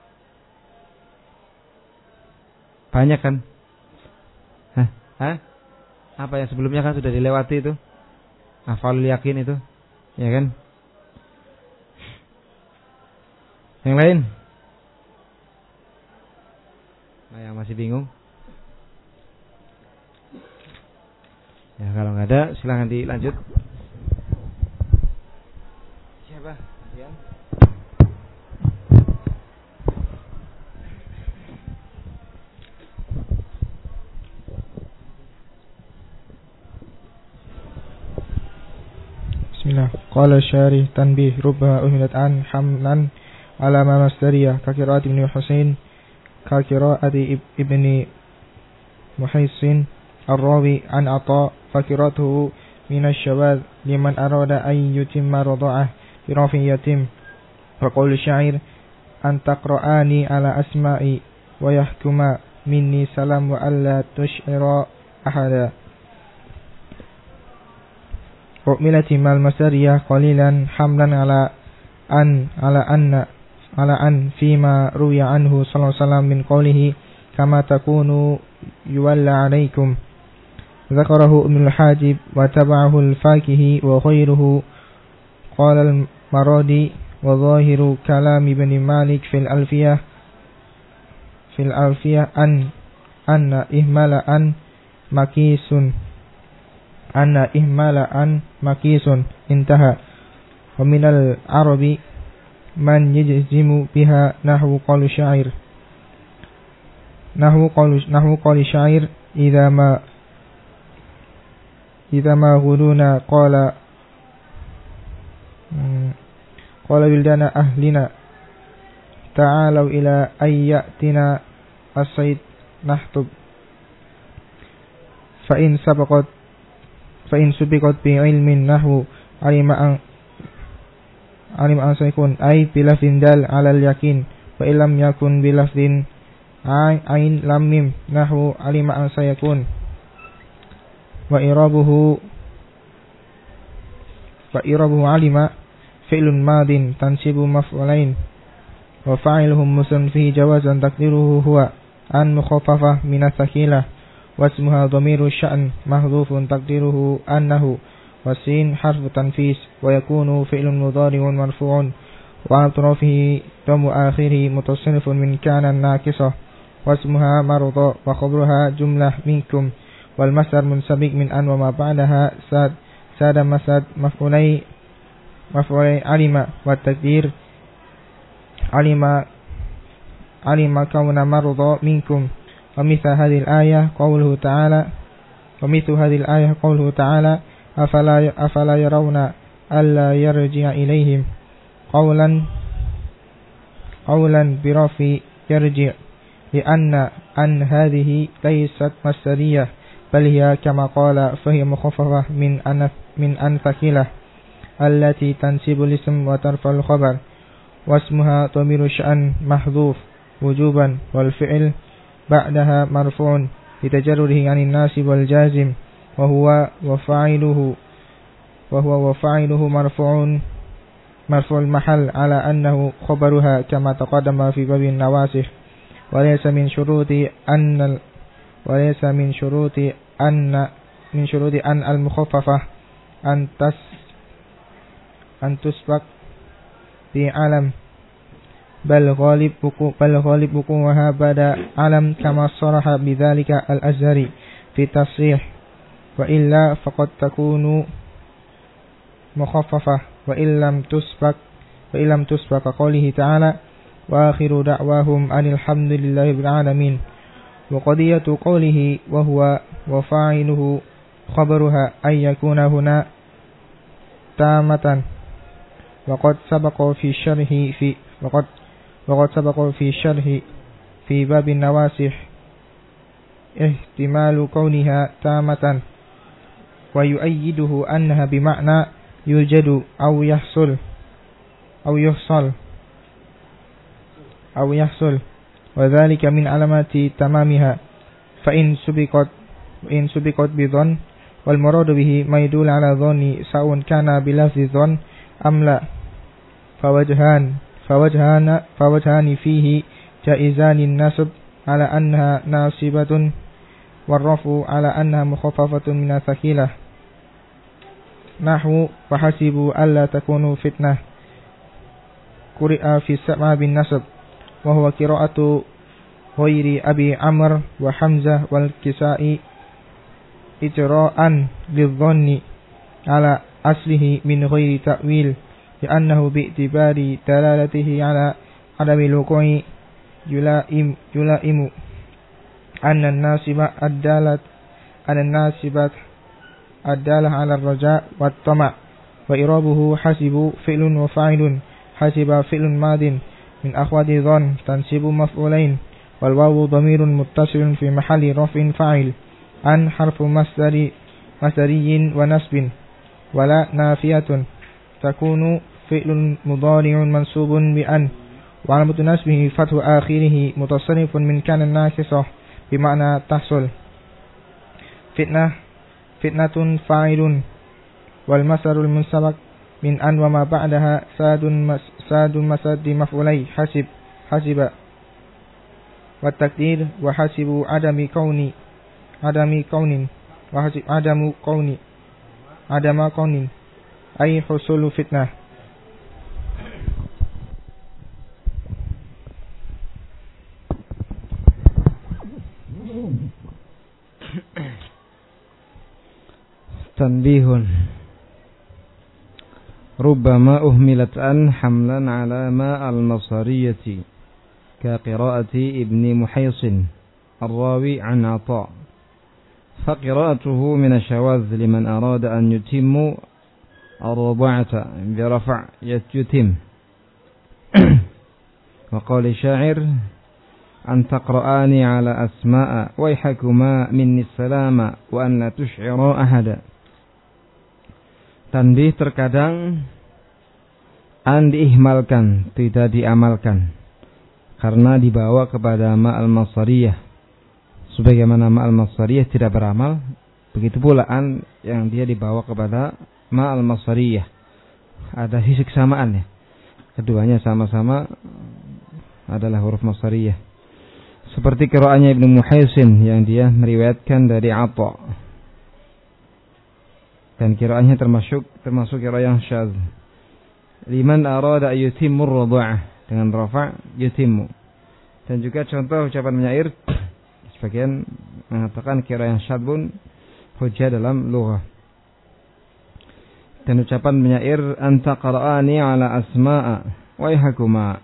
S2: Banyak kan? Hah? Hah? Apa yang sebelumnya kan sudah dilewati itu? Afalul yakin itu, ya kan? Yang lain? Nah, yang masih bingung? Ya, kalau nggak ada silakan dilanjut. Siapa? Dian?
S1: Bismillah. Qala syarih tanbih rubba uhilat an hamlan ala ma masdariyah ka qiraat ibn Husain ka qiraat ibn Muhaisin ar-rawi an Ata fa qiraatuhu min asy-syawaz liman arada ay yutimma radha'ah bi rafi yatim wa qaul syair an taqra'ani ala asma'i wa yahkuma minni salam wa alla tush'ira ahada. U'milati mal masariyah qalilan hamlan ala an ala anna ala an fima ruya anhu sallallahu alaihi wasallam min qawlihi kama takunu yuwalla alaikum. Zakarahu Ibn al-Hajib wa taba'ahu al-Fakihi wa khairuhu qala al-Maradi wa zahiru kalam Ibn Malik fil alfiyah fil alfiyah an anna ihmala an makisun anna ihmala an makisun intaha. Wa minal arabi man yajzimu biha nahwu qauli syair nahwu qauli nahwu qauli syair idza ma idza ma ghuduna qala qala wildana ahlina ta'alu ila ayyatina as-sayd nahtub fa in sabaqat fa in subiqat bi ilmin nahwu alima an alima an sayakun ay bilafdin dal ala al-yakin wa illam yakun bilafdin ain lam mim nahwu alima an sayakun wa irabuhu wa irabuhu alima fi'lun madin tansibu maf'ulain wa fa'iluhum muslim fi jawazan taqdiruhu huwa an mukhaffafah min as-sakilah wasmuha dhamiru sya'n mahdhufun taqdiruhu annahu wasin harfu tanfis wa yakunu fi'lun mudhari'un marfu'un wa atrafihi damu akhirih mutassarrifun min kana naqisah wasmuha marudha wa khabruha jumlah minkum wal masdar munsabiq min an wa ma ba'daha sad sada masad maf'ulai maf'ulai alima wa taqdir alima alima kauna marudha minkum. ومثل هذه الآية قوله تعالى ومثل هذه الآية قوله تعالى أفلا أفلا يرون ألا يرجع إليهم قولا قولا برفع يرجع لأن أن هذه ليست مصدرية بل هي كما قال فهي مخففة من أن من أن ثقيلة التي تنسب الاسم وترفع الخبر واسمها ضمير شأن محذوف وجوبا والفعل بعدها مرفوع لتجرده عن الناصب والجازم وهو وفاعله وهو وفاعله مرفوع مرفوع المحل على أنه خبرها كما تقدم في باب النواسخ وليس من شروط أن وليس من شروط أن من شروط أن المخففة أن تس أن تسبق بعلم بل غالب بل غالب وقوعها بعد علم كما صرح بذلك الأزهري في التصريح وإلا فقد تكون مخففة وإن لم تسبق وإن لم تسبق قوله تعالى وآخر دعواهم أن الحمد لله رب العالمين. وقضية قوله وهو وفاعله خبرها أن يكون هنا تامة وقد سبق في الشرح في وقد وقد سبق في الشرح في باب النواسخ احتمال كونها تامة ويؤيده أنها بمعنى يوجد أو يحصل أو يحصل أو يحصل وذلك من علامات تمامها فإن سبقت وإن سبقت بظن والمراد به ما يدل على ظن سواء كان بلفظ ظن أم لا فوجهان فوجهان فوجهان فيه جائزان النصب على أنها ناصبة والرفع على أنها مخففة من الثقيلة نحو وحسبوا ألا تكونوا فتنة قرئ في السماء بالنصب وهو قراءة غير أبي عمرو وحمزة والكسائي إجراء للظن على أصله من غير تأويل لأنه باعتبار دلالته على عدم الوقوع يلائم, يلائم أن الناصب الدالة أن الناصبات الدالة على الرجاء والطمع
S3: وإرابه حسب فعل وفاعل حسب فعل ماض من أخوات ظن تنسب مفعولين والواو ضمير متصل في محل رفع فاعل أن حرف مصدر مصدري ونسب ولا نافية تكون فعل مضارع منصوب بأن وعلامة نسبه فتح آخره متصرف من كان الناقصة بمعنى تحصل. فتنة فتنة فاعل والمصدر المنسبق من أن وما بعدها ساد مس ساد مسد مفعولي حسب حسب والتقدير وحسب عدم كون عدم كون وحسب عدم كون عدم كون أي حصول فتنة.
S2: تنبيه ربما أهملت أن حملا على ما المصرية كقراءة ابن محيص الراوي عن عطاء، فقراءته من الشواذ لمن أراد أن يتم الرضاعة برفع يتم. وقال الشاعر أن تقرآني على أسماء ويحكما مني السلام وأن لا تشعر أحدا. Tanbih, terkadang an diihmalkan, tidak diamalkan karena dibawa kepada ma'al masariyah. Sebagaimana ma'al masariyah tidak beramal, begitu pula an yang dia dibawa kepada ma'al masariyah. Ada sisi kesamaannya. Keduanya sama-sama adalah huruf masariyah. Seperti qiraatnya Ibnu Muhaisin yang dia meriwayatkan dari Atha. Dan qiraatnya termasuk termasuk qiraat yang syadz. Liman arada yutimmu ar-radha'ah dengan rafa' yutimmu. Dan juga contoh ucapan penyair sebagian mengatakan qiraat yang syadz pun hujjah dalam lughah. Dan ucapan penyair anta qara'ani ala asma'a wa yahkuma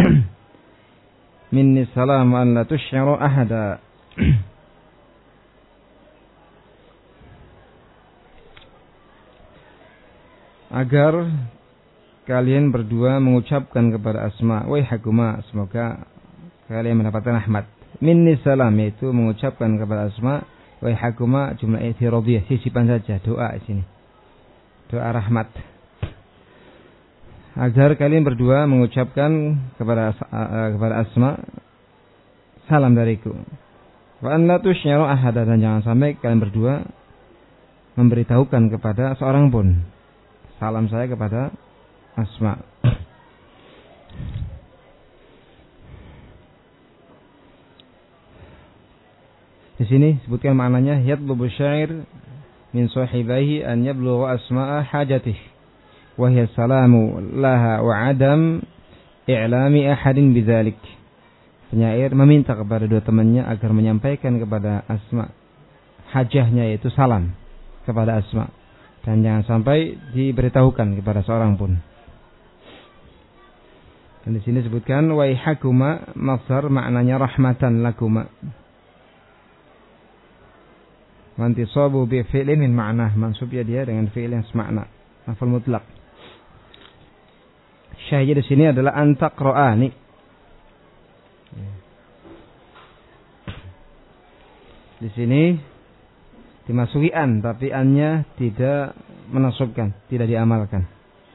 S2: minni salam an la tusy'ira ahada. Agar kalian berdua mengucapkan kepada Asma, waihakuma, semoga kalian mendapatkan rahmat. Minni salam, yaitu mengucapkan kepada Asma, waihakuma, jumlah i'tiradiyah, sisipan saja, doa di sini. Doa rahmat. Agar kalian berdua mengucapkan kepada uh, kepada Asma, salam dariku. Wa an la tusy'ira ahada, dan jangan sampai kalian berdua memberitahukan kepada seorang pun salam saya kepada Asma. Di sini sebutkan maknanya yatlubu syair min sahibaihi an yablugha asma'a hajatih wa hiya salamu laha wa adam i'lami ahadin bidzalik. Penyair meminta kepada dua temannya agar menyampaikan kepada Asma hajahnya, yaitu salam kepada Asma, dan jangan sampai diberitahukan kepada seorang pun. Dan di sini disebutkan waihakuma, masdar maknanya rahmatan lakuma. Mantisabu bi fi'lin min ma'nah, mansubnya dia dengan fi'il yang semakna, maf'ul mutlaq. Syahid di sini adalah antaqra'ani. Di sini dimasuki an, tapi annya tidak menasubkan, tidak diamalkan.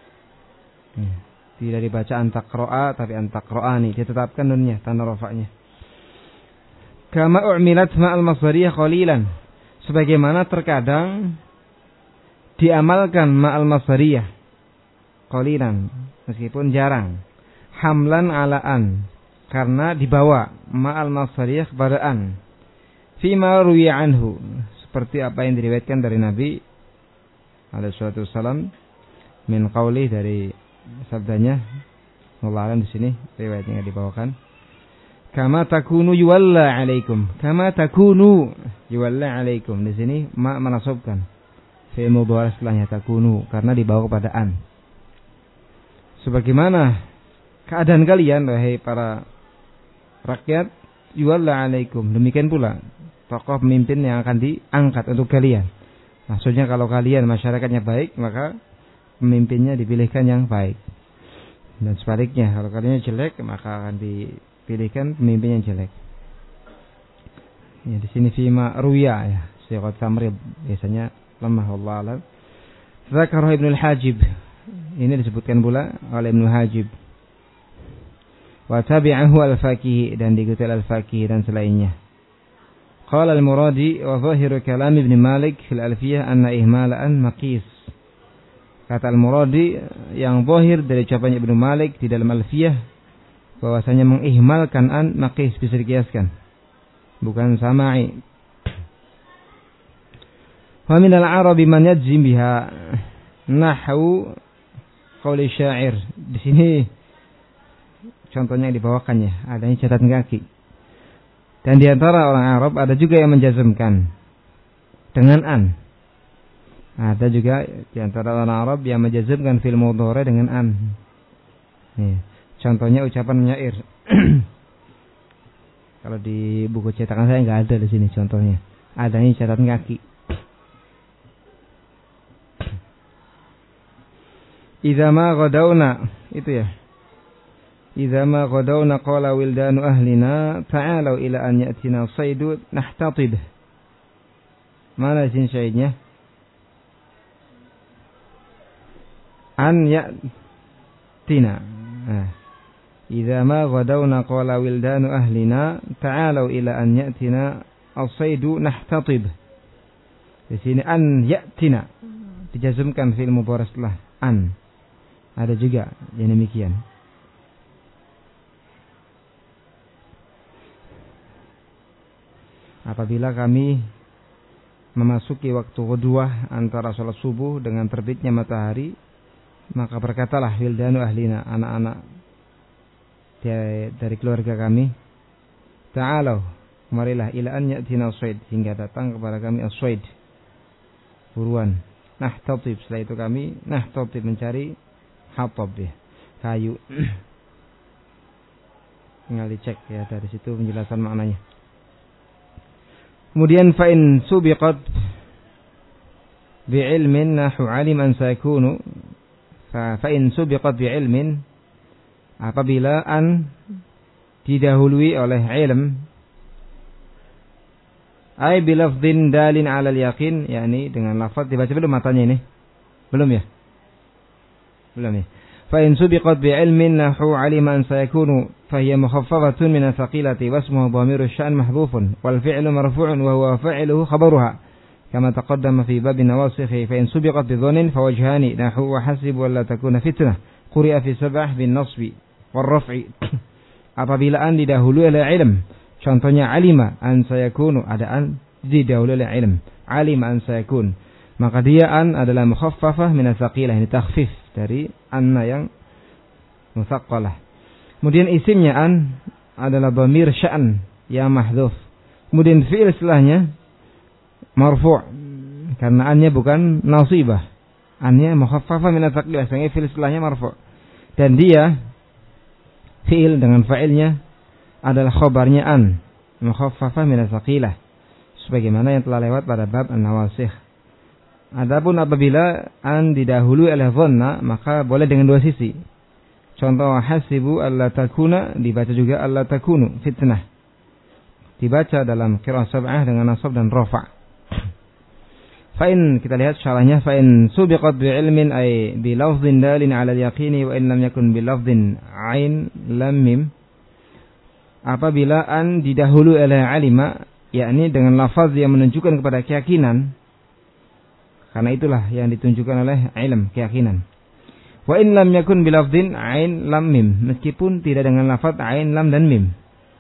S2: Tidak dibaca antaqra'a, tapi antaqra'ani, ditetapkan nunnya, tanda rafa'nya. Kama u'milat ma'al masdariyah qalilan, sebagaimana terkadang diamalkan ma'al masdariyah qalilan, meskipun jarang. Hamlan ala an, karena dibawa ma'al masdariyah kepada an. Fima ruwiya anhu, seperti apa yang diriwayatkan dari Nabi alaihi salatu wassalam, min qauli, dari sabdanya, wallahu alam, di sini riwayatnya dibawakan. Kama takunu yuwalla alaikum, kama takunu yuwalla alaikum, di sini ma menasabkan fi'il mudhari setelahnya takunu, karena dibawa kepada an. Sebagaimana keadaan kalian wahai para rakyat, yuwalla alaikum, demikian pula tokoh pemimpin yang akan diangkat untuk kalian. Maksudnya kalau kalian masyarakatnya baik, maka pemimpinnya dipilihkan yang baik. Dan sebaliknya, kalau karirnya jelek maka akan dipilihkan pemimpin yang jelek. Ya, di sini fima ruya ya, siqat tamrid biasanya lemah, wallahu a'lam. Dzakara Ibnu al-Hajib. Ini disebutkan pula oleh Ibnu Hajib. Wa tabi'ahu al-Faqih, dan diikuti al-Faqih dan selainnya. Qala al-Muradi wa zahiru kalam Ibnu Malik fil Alfiyah anna ihmalan maqis. Kata al-Muradi yang zahir dari ucapan Ibnu Malik di dalam Alfiyah bahwasanya mengihmalkan an maqis bisa dikiaskan, bukan sama'i. Wa min al-Arabi man yajzim biha nahwu qauli syair. Di sini contohnya yang dibawakannya, adanya catatan kaki. Dan di antara orang Arab ada juga yang menjazmkan dengan an. Ada juga di antara orang Arab yang menjazmkan fil mudhari dengan an. Nih, contohnya ucapan menyair. Kalau di buku cetakan saya nggak ada di sini contohnya. Adanya catatan kaki. Idza ma ghadawna, itu ya. Idza ma ghadawna qala wildanu ahlina ta'alu ila an ya'tina saydu nahtatib. Mana sini syairnya? An ya'tina. Nah. Idza ma ghadawna qala wildanu ahlina ta'alu ila an ya'tina as-saydu nahtatib. Di sini an ya'tina dijazmkan fi'il mudhari setelah an. Ada juga yang demikian. Apabila kami memasuki waktu kedua antara salat subuh dengan terbitnya matahari, maka berkatalah wildanu ahlina, anak-anak dari keluarga kami, ta'alau, kemarilah ila an ya'tina as-sayd, hingga datang kepada kami as-sayd, buruan. Nahtatib, setelah itu kami nahtatib, mencari hatab ya, kayu. Tinggal dicek ya, dari situ penjelasan maknanya. Kemudian fa'in subiqat bi'ilmin nahu alim an sayakunu. Fa'in subiqat bi'ilmin, apabila an didahului oleh ilm, ay bilafdhin dalin ala al-yaqin, yakni dengan lafaz, dibaca belum matanya ini? Belum ya? Belum ya. Fa'in subiqat bi'ilmin nahu alim an sayakunu فهي مخففة من الثقيلة واسمه ضمير الشأن محذوف والفعل مرفوع وهو فاعله خبرها كما تقدم في باب النواسخ. فإن سبقت بظن فوجهان نحو وحسب ولا تكون فتنة قرئ في سبع بالنصب والرفع. Apabila an didahului oleh ilm, contohnya alima an sayakunu, ada an didahului oleh ilm, alima an sayakun, maka dia an adalah mukhaffafah min as-saqilah, ini takhfif dari anna yang musaqqalah. Kemudian isimnya an adalah dhamir sya'an yang mahdhuf. Kemudian fi'il setelahnya marfu' karena annya bukan nasibah. Annya mukhaffafah min ats-tsaqilah, sehingga fi'il setelahnya marfu'. Dan dia fi'il dengan fa'ilnya adalah khabarnya an, mukhaffafah min ats-tsaqilah, sebagaimana yang telah lewat pada bab an-nawasikh. Adapun apabila an didahului oleh dhanna, maka boleh dengan dua sisi. Contoh hasibu alla takuna, dibaca juga alla takunu, fitnah. Dibaca dalam qiraah sab'ah dengan nasab dan rafa'. Fa'in, kita lihat syarahnya, fa'in subiqat bi'ilmin ay bi lafdhin dalin 'ala al-yaqini wa in lam yakun bi lafdhin 'ain lam mim. Apabila an didahului oleh alima, yakni dengan lafaz yang menunjukkan kepada keyakinan, karena itulah yang ditunjukkan oleh ilm, keyakinan. Wa in lam yakun bilafdhin ain lam mim, meskipun tidak dengan lafaz ain lam dan mim.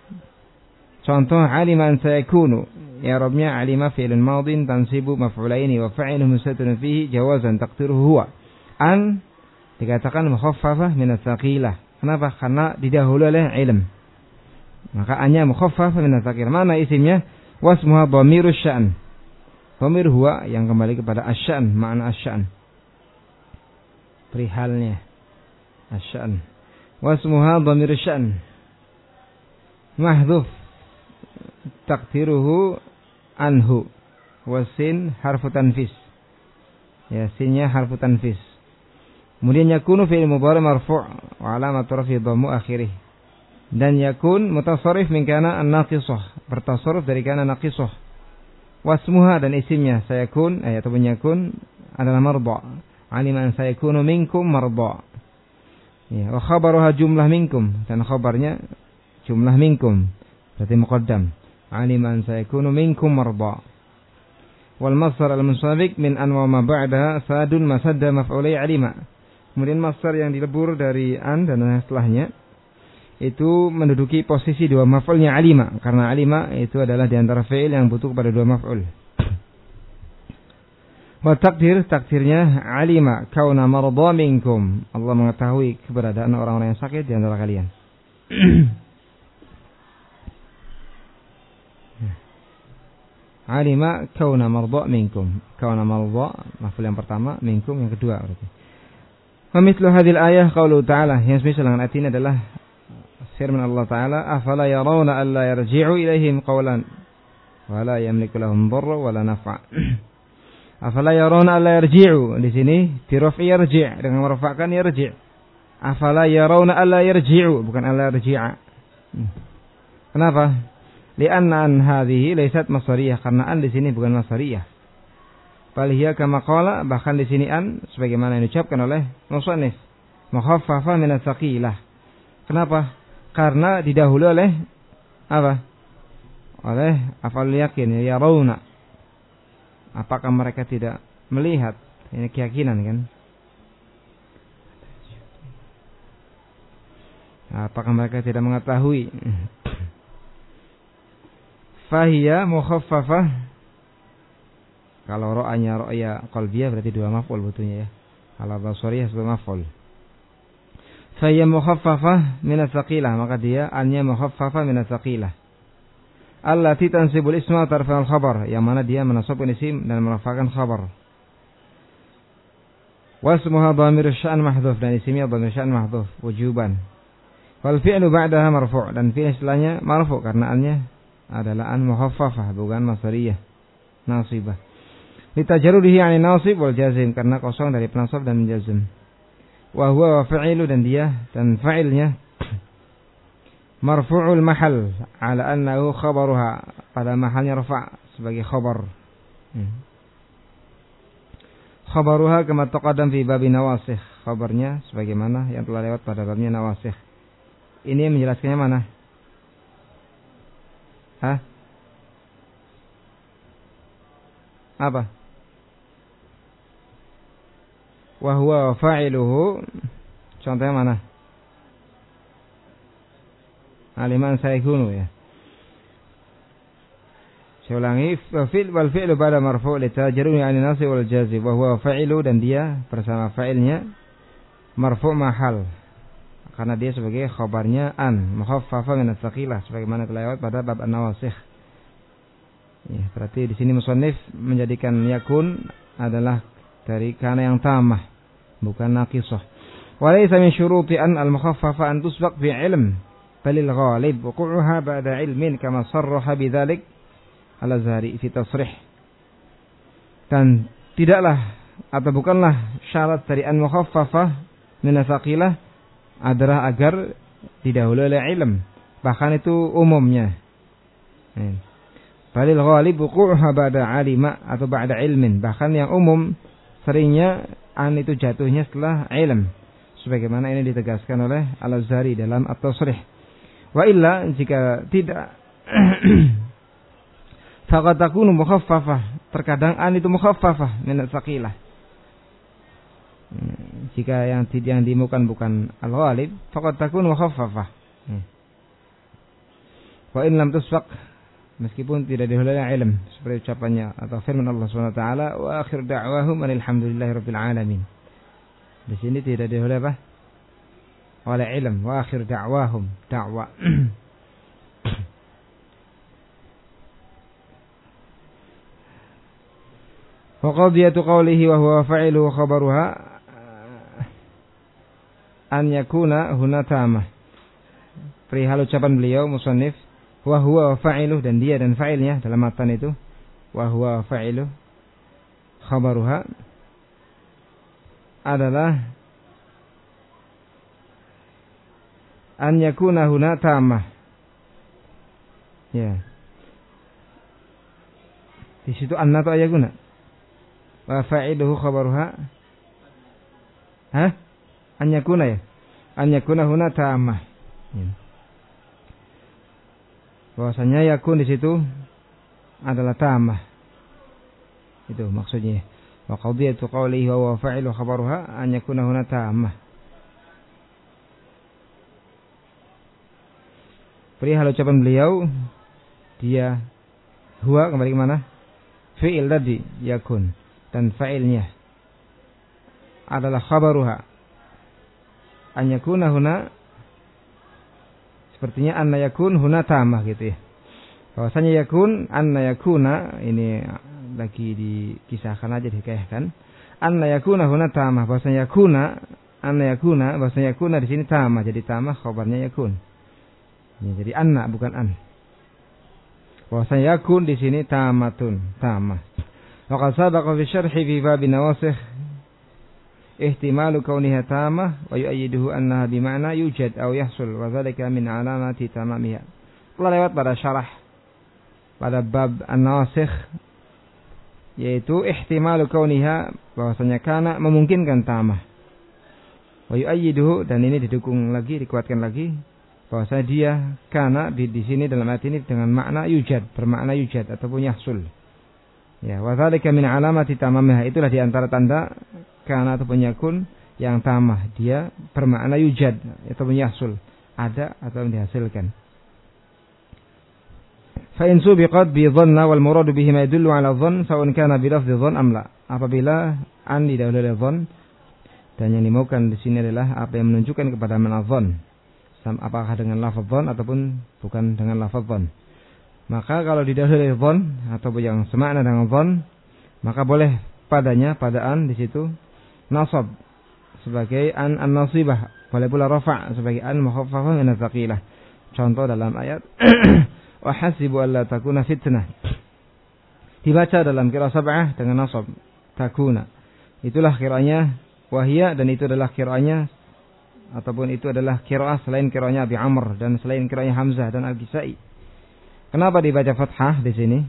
S2: Contoh alima an sayakunu, i'rabnya alima fi'lun madin tansibu maf'ulaini wa fa'iluhu mustatirun fihi jawazan taqdiruhu huwa. An dikatakan mukhaffafah min ats-tsaqilah. Kenapa? Karena didahului oleh ilm. Maka annya mukhaffafah min ats-tsaqilah. Mana isimnya? Wasmuha dhamirus sya'n. Dhamir huwa yang kembali kepada asy-sya'n, makna asy-sya'n, perihalnya, asy-sya'n. Wasmuha dhamir sya'n mahdhuf taqdiruhu anhu, wasin harfu tanfis, ya sinnya harfu tanfis. Kemudian yakunu fi'il mudhari' marfu' wa alamat rafi' dhammu akhirih. Dan yakun mutasarrif min kana an-naqisah, bertasarruf dari kana naqisah. Wasmuha dan isimnya sayakun ayat ataupun yakun adalah marba. Alima an sayakunu minkum marba. Ya, wa khabaruha jumlah minkum dan khabarnya jumlah minkum. Berarti muqaddam. Alima an sayakunu minkum marba. Wal masdar al-munsabiq min an wa ma ba'daha sadun masadda maf'ulai alima. Kemudian masdar yang dilebur dari an dan setelahnya itu menduduki posisi dua maf'ulnya alima, karena alima itu adalah di antara fi'il yang butuh kepada dua maf'ul. Wa takdir, takdirnya alima kauna marda minkum. Allah mengetahui keberadaan orang-orang yang sakit di antara kalian. Alima kauna marda minkum. Kauna marda maf'ul yang pertama, minkum yang kedua berarti. Wa mithlu hadhil ayah qaulu ta'ala, yang semisal dengan ayat ini adalah firman Allah Ta'ala, afala yarawna alla yarji'u ilaihim qawlan wa la yamliku lahum dharra wa la naf'a. Afala yarawna alla yarji'u, di sini diraf'i yarji' dengan merafa'kan yarji'. Afala yarawna alla yarji'u, bukan alla yarji'a. Kenapa? Li'anna an hadhihi laysat masdariyah, karena an di sini bukan masdariyah. Bal hiya kama qala, bahkan di sini an sebagaimana yang diucapkan oleh musannif, mukhaffafa min as-saqilah. Kenapa? Karena didahului oleh apa? Oleh afal yakin, ya yarawna. Apakah mereka tidak melihat? Ini keyakinan kan? Apakah mereka tidak mengetahui? Fahiya mukhaffafah. Kalau ro'anya ro'ya qalbiyah berarti dua maf'ul butuhnya ya. Kalau basariyah satu maf'ul. Faya mukhaffafah min as-saqilah, maka dia annya mukhaffafah min as-saqilah. Allati tansibul isma tarfa'ul khabar, yang mana dia menasabkan isim dan merafa'kan khabar. Wasmuha dhamir sya'an mahdhuf, dan isimnya dhamir sya'an mahdhuf wujuban. Wal fi'lu ba'daha marfu', dan fi'il setelahnya marfu' karena annya adalah an mukhaffafah bukan masdariyah nasibah. Litajarrudihi 'ani nasib wal jazim, karena kosong dari penasab dan menjazim. Wa huwa fa'ilu, dan dia dan fa'ilnya marfu'ul mahal ala annahu khabaruha, pada mahalnya rafa' sebagai khabar. hmm. Khabaruha kama taqaddam fi babi nawasikh, khabarnya sebagaimana yang telah lewat pada babnya nawasikh. Ini menjelaskannya mana? Hah? Apa? Wa huwa fa'iluhu, contohnya mana? Aliman sayakunu ya. Saya ulangi, fa'il wal fi'lu ba'da marfu' litajarruni 'ani nasib wal jazim, wa huwa fa'ilu, dan dia bersama fa'ilnya marfu' mahal, karena dia sebagai khabarnya an mukhaffafa min as-saqilah sebagaimana telah lewat pada bab an-nawasikh. Ya, berarti di sini musannif menjadikan yakun adalah dari kana yang tamah, bukan naqisah. Wa laysa min syuruti an al-mukhaffafa an tusbaq bi ilm, balil ghalib wuqu'uha ba'da ilmin kama sarraha bidzalik al-Azhari fi tasrih. Dan tidaklah atau bukanlah syarat dari an mukhaffafa min as-saqilah adalah agar didahului oleh ilm, bahkan itu umumnya. Balil ghalib wuqu'uha ba'da alima atau ba'da ilmin, bahkan yang umum seringnya an itu jatuhnya setelah ilm, sebagaimana ini ditegaskan oleh Al-Azhari dalam At-Tasrih. Wa illa, jika tidak faqad takunu mukhaffafah, terkadang an itu mukhaffafah min as-saqilah. Jika yang yang dimukan bukan al-ghalib, faqad takunu mukhaffafah. Wa in lam tusbaq, meskipun tidak dihulai ilm, seperti ucapannya atau firman Allah Subhanahu wa taala, wa akhir da'wahum alhamdulillahirabbil alamin. Di sini tidak dihulai apa? Oleh ilm, wa akhir da'wahum, da'wa. Wa qadiyatu qawlihi wa huwa fa'ilu khabaruha an yakuna huna tamah. Perihal ucapan beliau musannif wa huwa fa'iluh, dan dia dan fa'ilnya dalam matan itu wa huwa fa'iluh khabaruha adalah an yakuna huna tamah. Ya. Di situ anna atau ayakuna. Wa fa'iluhu khabaruha. Hah? An yakuna ya. An yakuna huna tamah. Ya. Bahwasanya yakun di situ adalah tamah. Itu maksudnya. Wa qadiyatu qawlihi wa fa'ilu khabaruha an yakuna huna tamah. Perihal ucapan beliau, dia huwa kembali ke mana? Fi'il tadi yakun dan fa'ilnya adalah khabaruha. An yakuna huna sepertinya anna yakun huna tamah gitu ya. Bahwasanya yakun anna yakuna ini lagi dikisahkan aja dikayahkan. Anna yakuna huna tamah, bahwasanya yakuna anna yakuna bahwasanya yakuna di sini tamah, jadi tamah khabarnya yakun. Ya, jadi anna bukan an. Bahwasanya yakun di sini tamatun, tamah. Waqad sabaqa fi syarhi fi bab nawasikh ihtimalu kauniha tamah wa yu'ayyiduhu annaha bima'na yujad aw yahsul wa dzalika min alamati tamamiha. Telah lewat pada syarah pada bab an-nawasikh yaitu ihtimalu kauniha bahwasanya kana memungkinkan tamah. Wa yu'ayyiduhu dan ini didukung lagi, dikuatkan lagi bahwasanya dia kana di, di sini dalam ayat ini dengan makna yujad, bermakna yujad ataupun yahsul. Ya, wa dzalika min alamati tamamiha, itulah di antara tanda kana ataupun yakun yang tamah, dia bermakna yujad ataupun yahsul, ada atau dihasilkan. Fa in subiqat bi dhanna wal muradu bihi ma yadullu ala dhann sawa'un kana bi lafdhi dhann am la. Apabila an didahului dhann dan yang dimaukan di sini adalah apa yang menunjukkan kepada makna dhann, apakah dengan lafaz dhann ataupun bukan dengan lafaz dhann. Maka kalau didahului dhann ataupun yang semakna dengan dhann, maka boleh padanya padaan di situ nasab sebagai an an-nasibah, boleh pula rafa' sebagai an mukhaffafah min ats-tsaqilah. Contoh dalam ayat wa hasibu alla takuna fitnah, dibaca dalam qiraah sab'ah dengan nasab takuna. Itulah qiraahnya wahia, dan itu adalah qiraahnya ataupun itu adalah qiraah selain qiraahnya Abi Amr dan selain qiraahnya Hamzah dan Al-Kisai. Kenapa dibaca fathah di sini?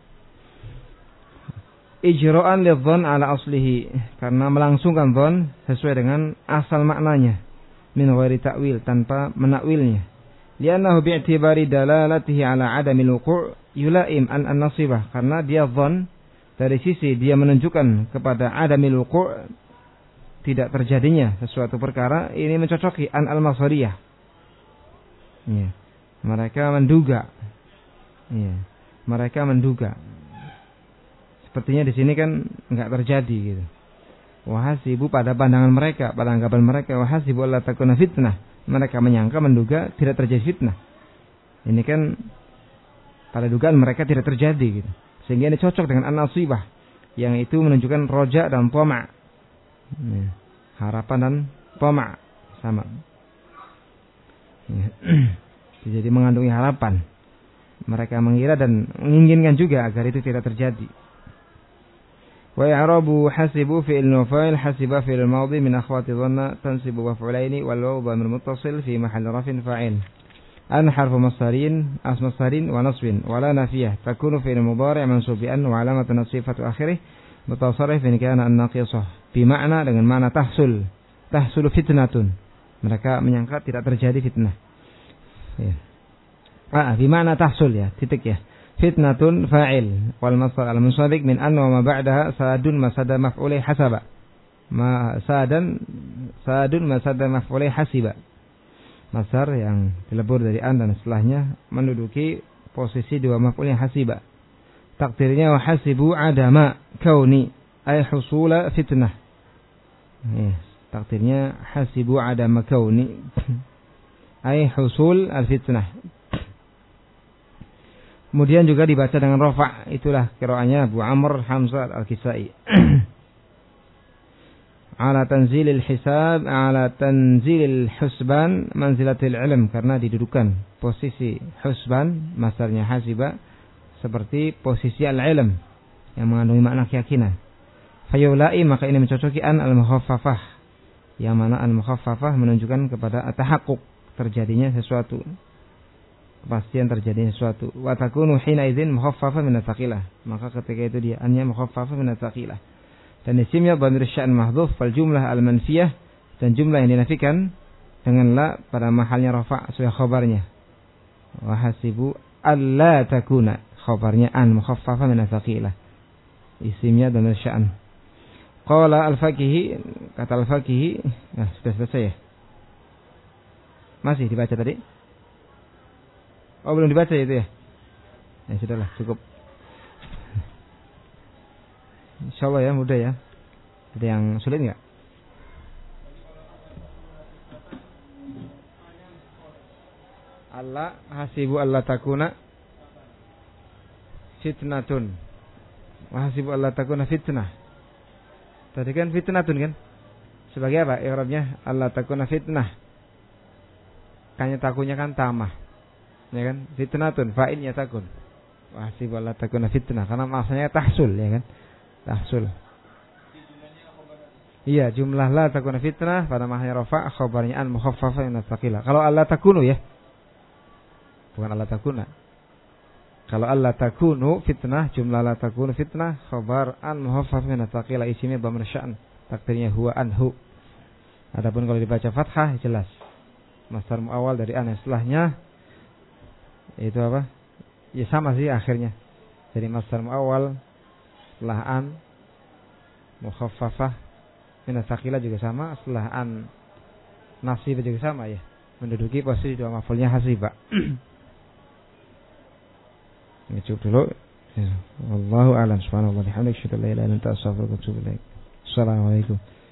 S2: Ijra'an lidh-dhann ala aslihi, karena melangsungkan dhann sesuai dengan asal maknanya, min ghairi ta'wil, tanpa menakwilnya. Li'annahu bi'tibari dalalatihi ala adamil wuqu' yulaim an an-nasibah, karena dia dhann dari sisi dia menunjukkan kepada adamil wuqu', tidak terjadinya sesuatu perkara, ini mencocoki an al-masariyah. Ya. Mereka menduga. Ya. Mereka menduga. Sepertinya di sini kan enggak terjadi gitu. Wahasibu pada pandangan mereka, pada anggapan mereka, wahasibu alla takuna fitnah. Mereka menyangka, menduga tidak terjadi fitnah. Ini kan pada dugaan mereka tidak terjadi gitu. Sehingga ini cocok dengan an-nasibah, yang itu menunjukkan roja dan tama'. Ya. Harapan dan tama' sama. Ya. Jadi mengandungi harapan. Mereka mengira dan menginginkan juga agar itu tidak terjadi. Wa i'rabu hasibu fi'il maf'ul hasiba fi'il madhi min akhwati dhanna tansibu maf'ulaini wal wawu dhamir muttasil fi mahall raf'in fa'il. An harfu masdarin as masdarin wa nasbin wa la nafiyah takunu fi'il mudhari' mansub bi an wa alamatu nasifatu akhirih mutasarrif in kana an-naqisah, bimakna dengan makna tahsul, tahsulu fitnatun. Mereka menyangka tidak terjadi fitnah. Ya. Ah, bimakna tahsul ya, titik ya. Fitnatun fa'il wal masdar al-munsabiq min an wa ma ba'daha sadun masada maf'ulai hasaba. Ma sadan sadun masada maf'ulai hasiba. Masdar yang dilebur dari an dan setelahnya menduduki posisi dua maf'ul hasiba. Takdirnya wa hasibu adama kauni ay husula fitnah. Ya, takdirnya hasibu adama kauni ay husul al-fitnah. Kemudian juga dibaca dengan rafa', itulah qiraahnya Abu Amr, Hamzah, Al-Kisai. Ala tanzilil hisab, ala tanzilil husban manzilatil ilm, karena didudukan posisi husban, masdarnya hasiba, seperti posisi al-ilm yang mengandungi makna keyakinan. Fayulai, maka ini mencocoki an al-mukhaffafah, yang mana al-mukhaffafah menunjukkan kepada at-tahaqquk, terjadinya sesuatu, kepastian terjadinya sesuatu. Wa takunu hina idzin mukhaffafa min ats-tsaqilah, maka ketika itu dia annya mukhaffafa min ats-tsaqilah. Dan isimnya dhamir sya'an mahdhuf fal jumlah al-manfiyah, dan jumlah yang dinafikan dengan la pada mahalnya rafa' sesuai khabarnya. Wa hasibu alla takuna, khabarnya an mukhaffafa min ats-tsaqilah. Isimnya dhamir sya'an. Qala al-Faqihi, kata al-Faqihi, nah sudah selesai ya? Masih dibaca tadi? Oh belum dibaca itu ya? Ya sudahlah, cukup. Insyaallah ya, mudah ya. Ada yang sulit enggak? Allah hasibu alla takuna fitnatun. Wa hasibu alla takuna fitnah. Tadi kan fitnatun kan? Sebagai apa? I'rabnya Allah takuna fitnah. Kanya takunya kan tamah. Ya kan? Fitnatun fa'ilnya takun. Wa hasibu Allah takuna fitnah, karena maksudnya tahsul ya kan? Tahsul. Iya, jumlah la takuna fitnah pada mahalnya rafa' khabarnya an mukhaffafa min ats-tsaqilah. Kalau Allah takunu ya. Bukan Allah takuna. Kalau Allah takunu fitnah, jumlah la takunu fitnah, khabar an muhaffaf min ats-tsaqilah, isimnya dhamir sya'an, takdirnya huwa anhu. Adapun kalau dibaca fathah jelas masdar muawwal dari an, setelahnya itu apa? Ya sama sih akhirnya. Jadi masdar muawwal setelah an mukhaffafah min ats-tsaqilah juga sama, setelah an nasib juga sama ya. Menduduki posisi dua maf'ulnya hasiba. Ini cukup dulu. Wallahu a'lam. Subhanallah, bihamdihi, asyhadu an la ilaha illa anta, astaghfiruka wa atubu ilaik. Assalamualaikum.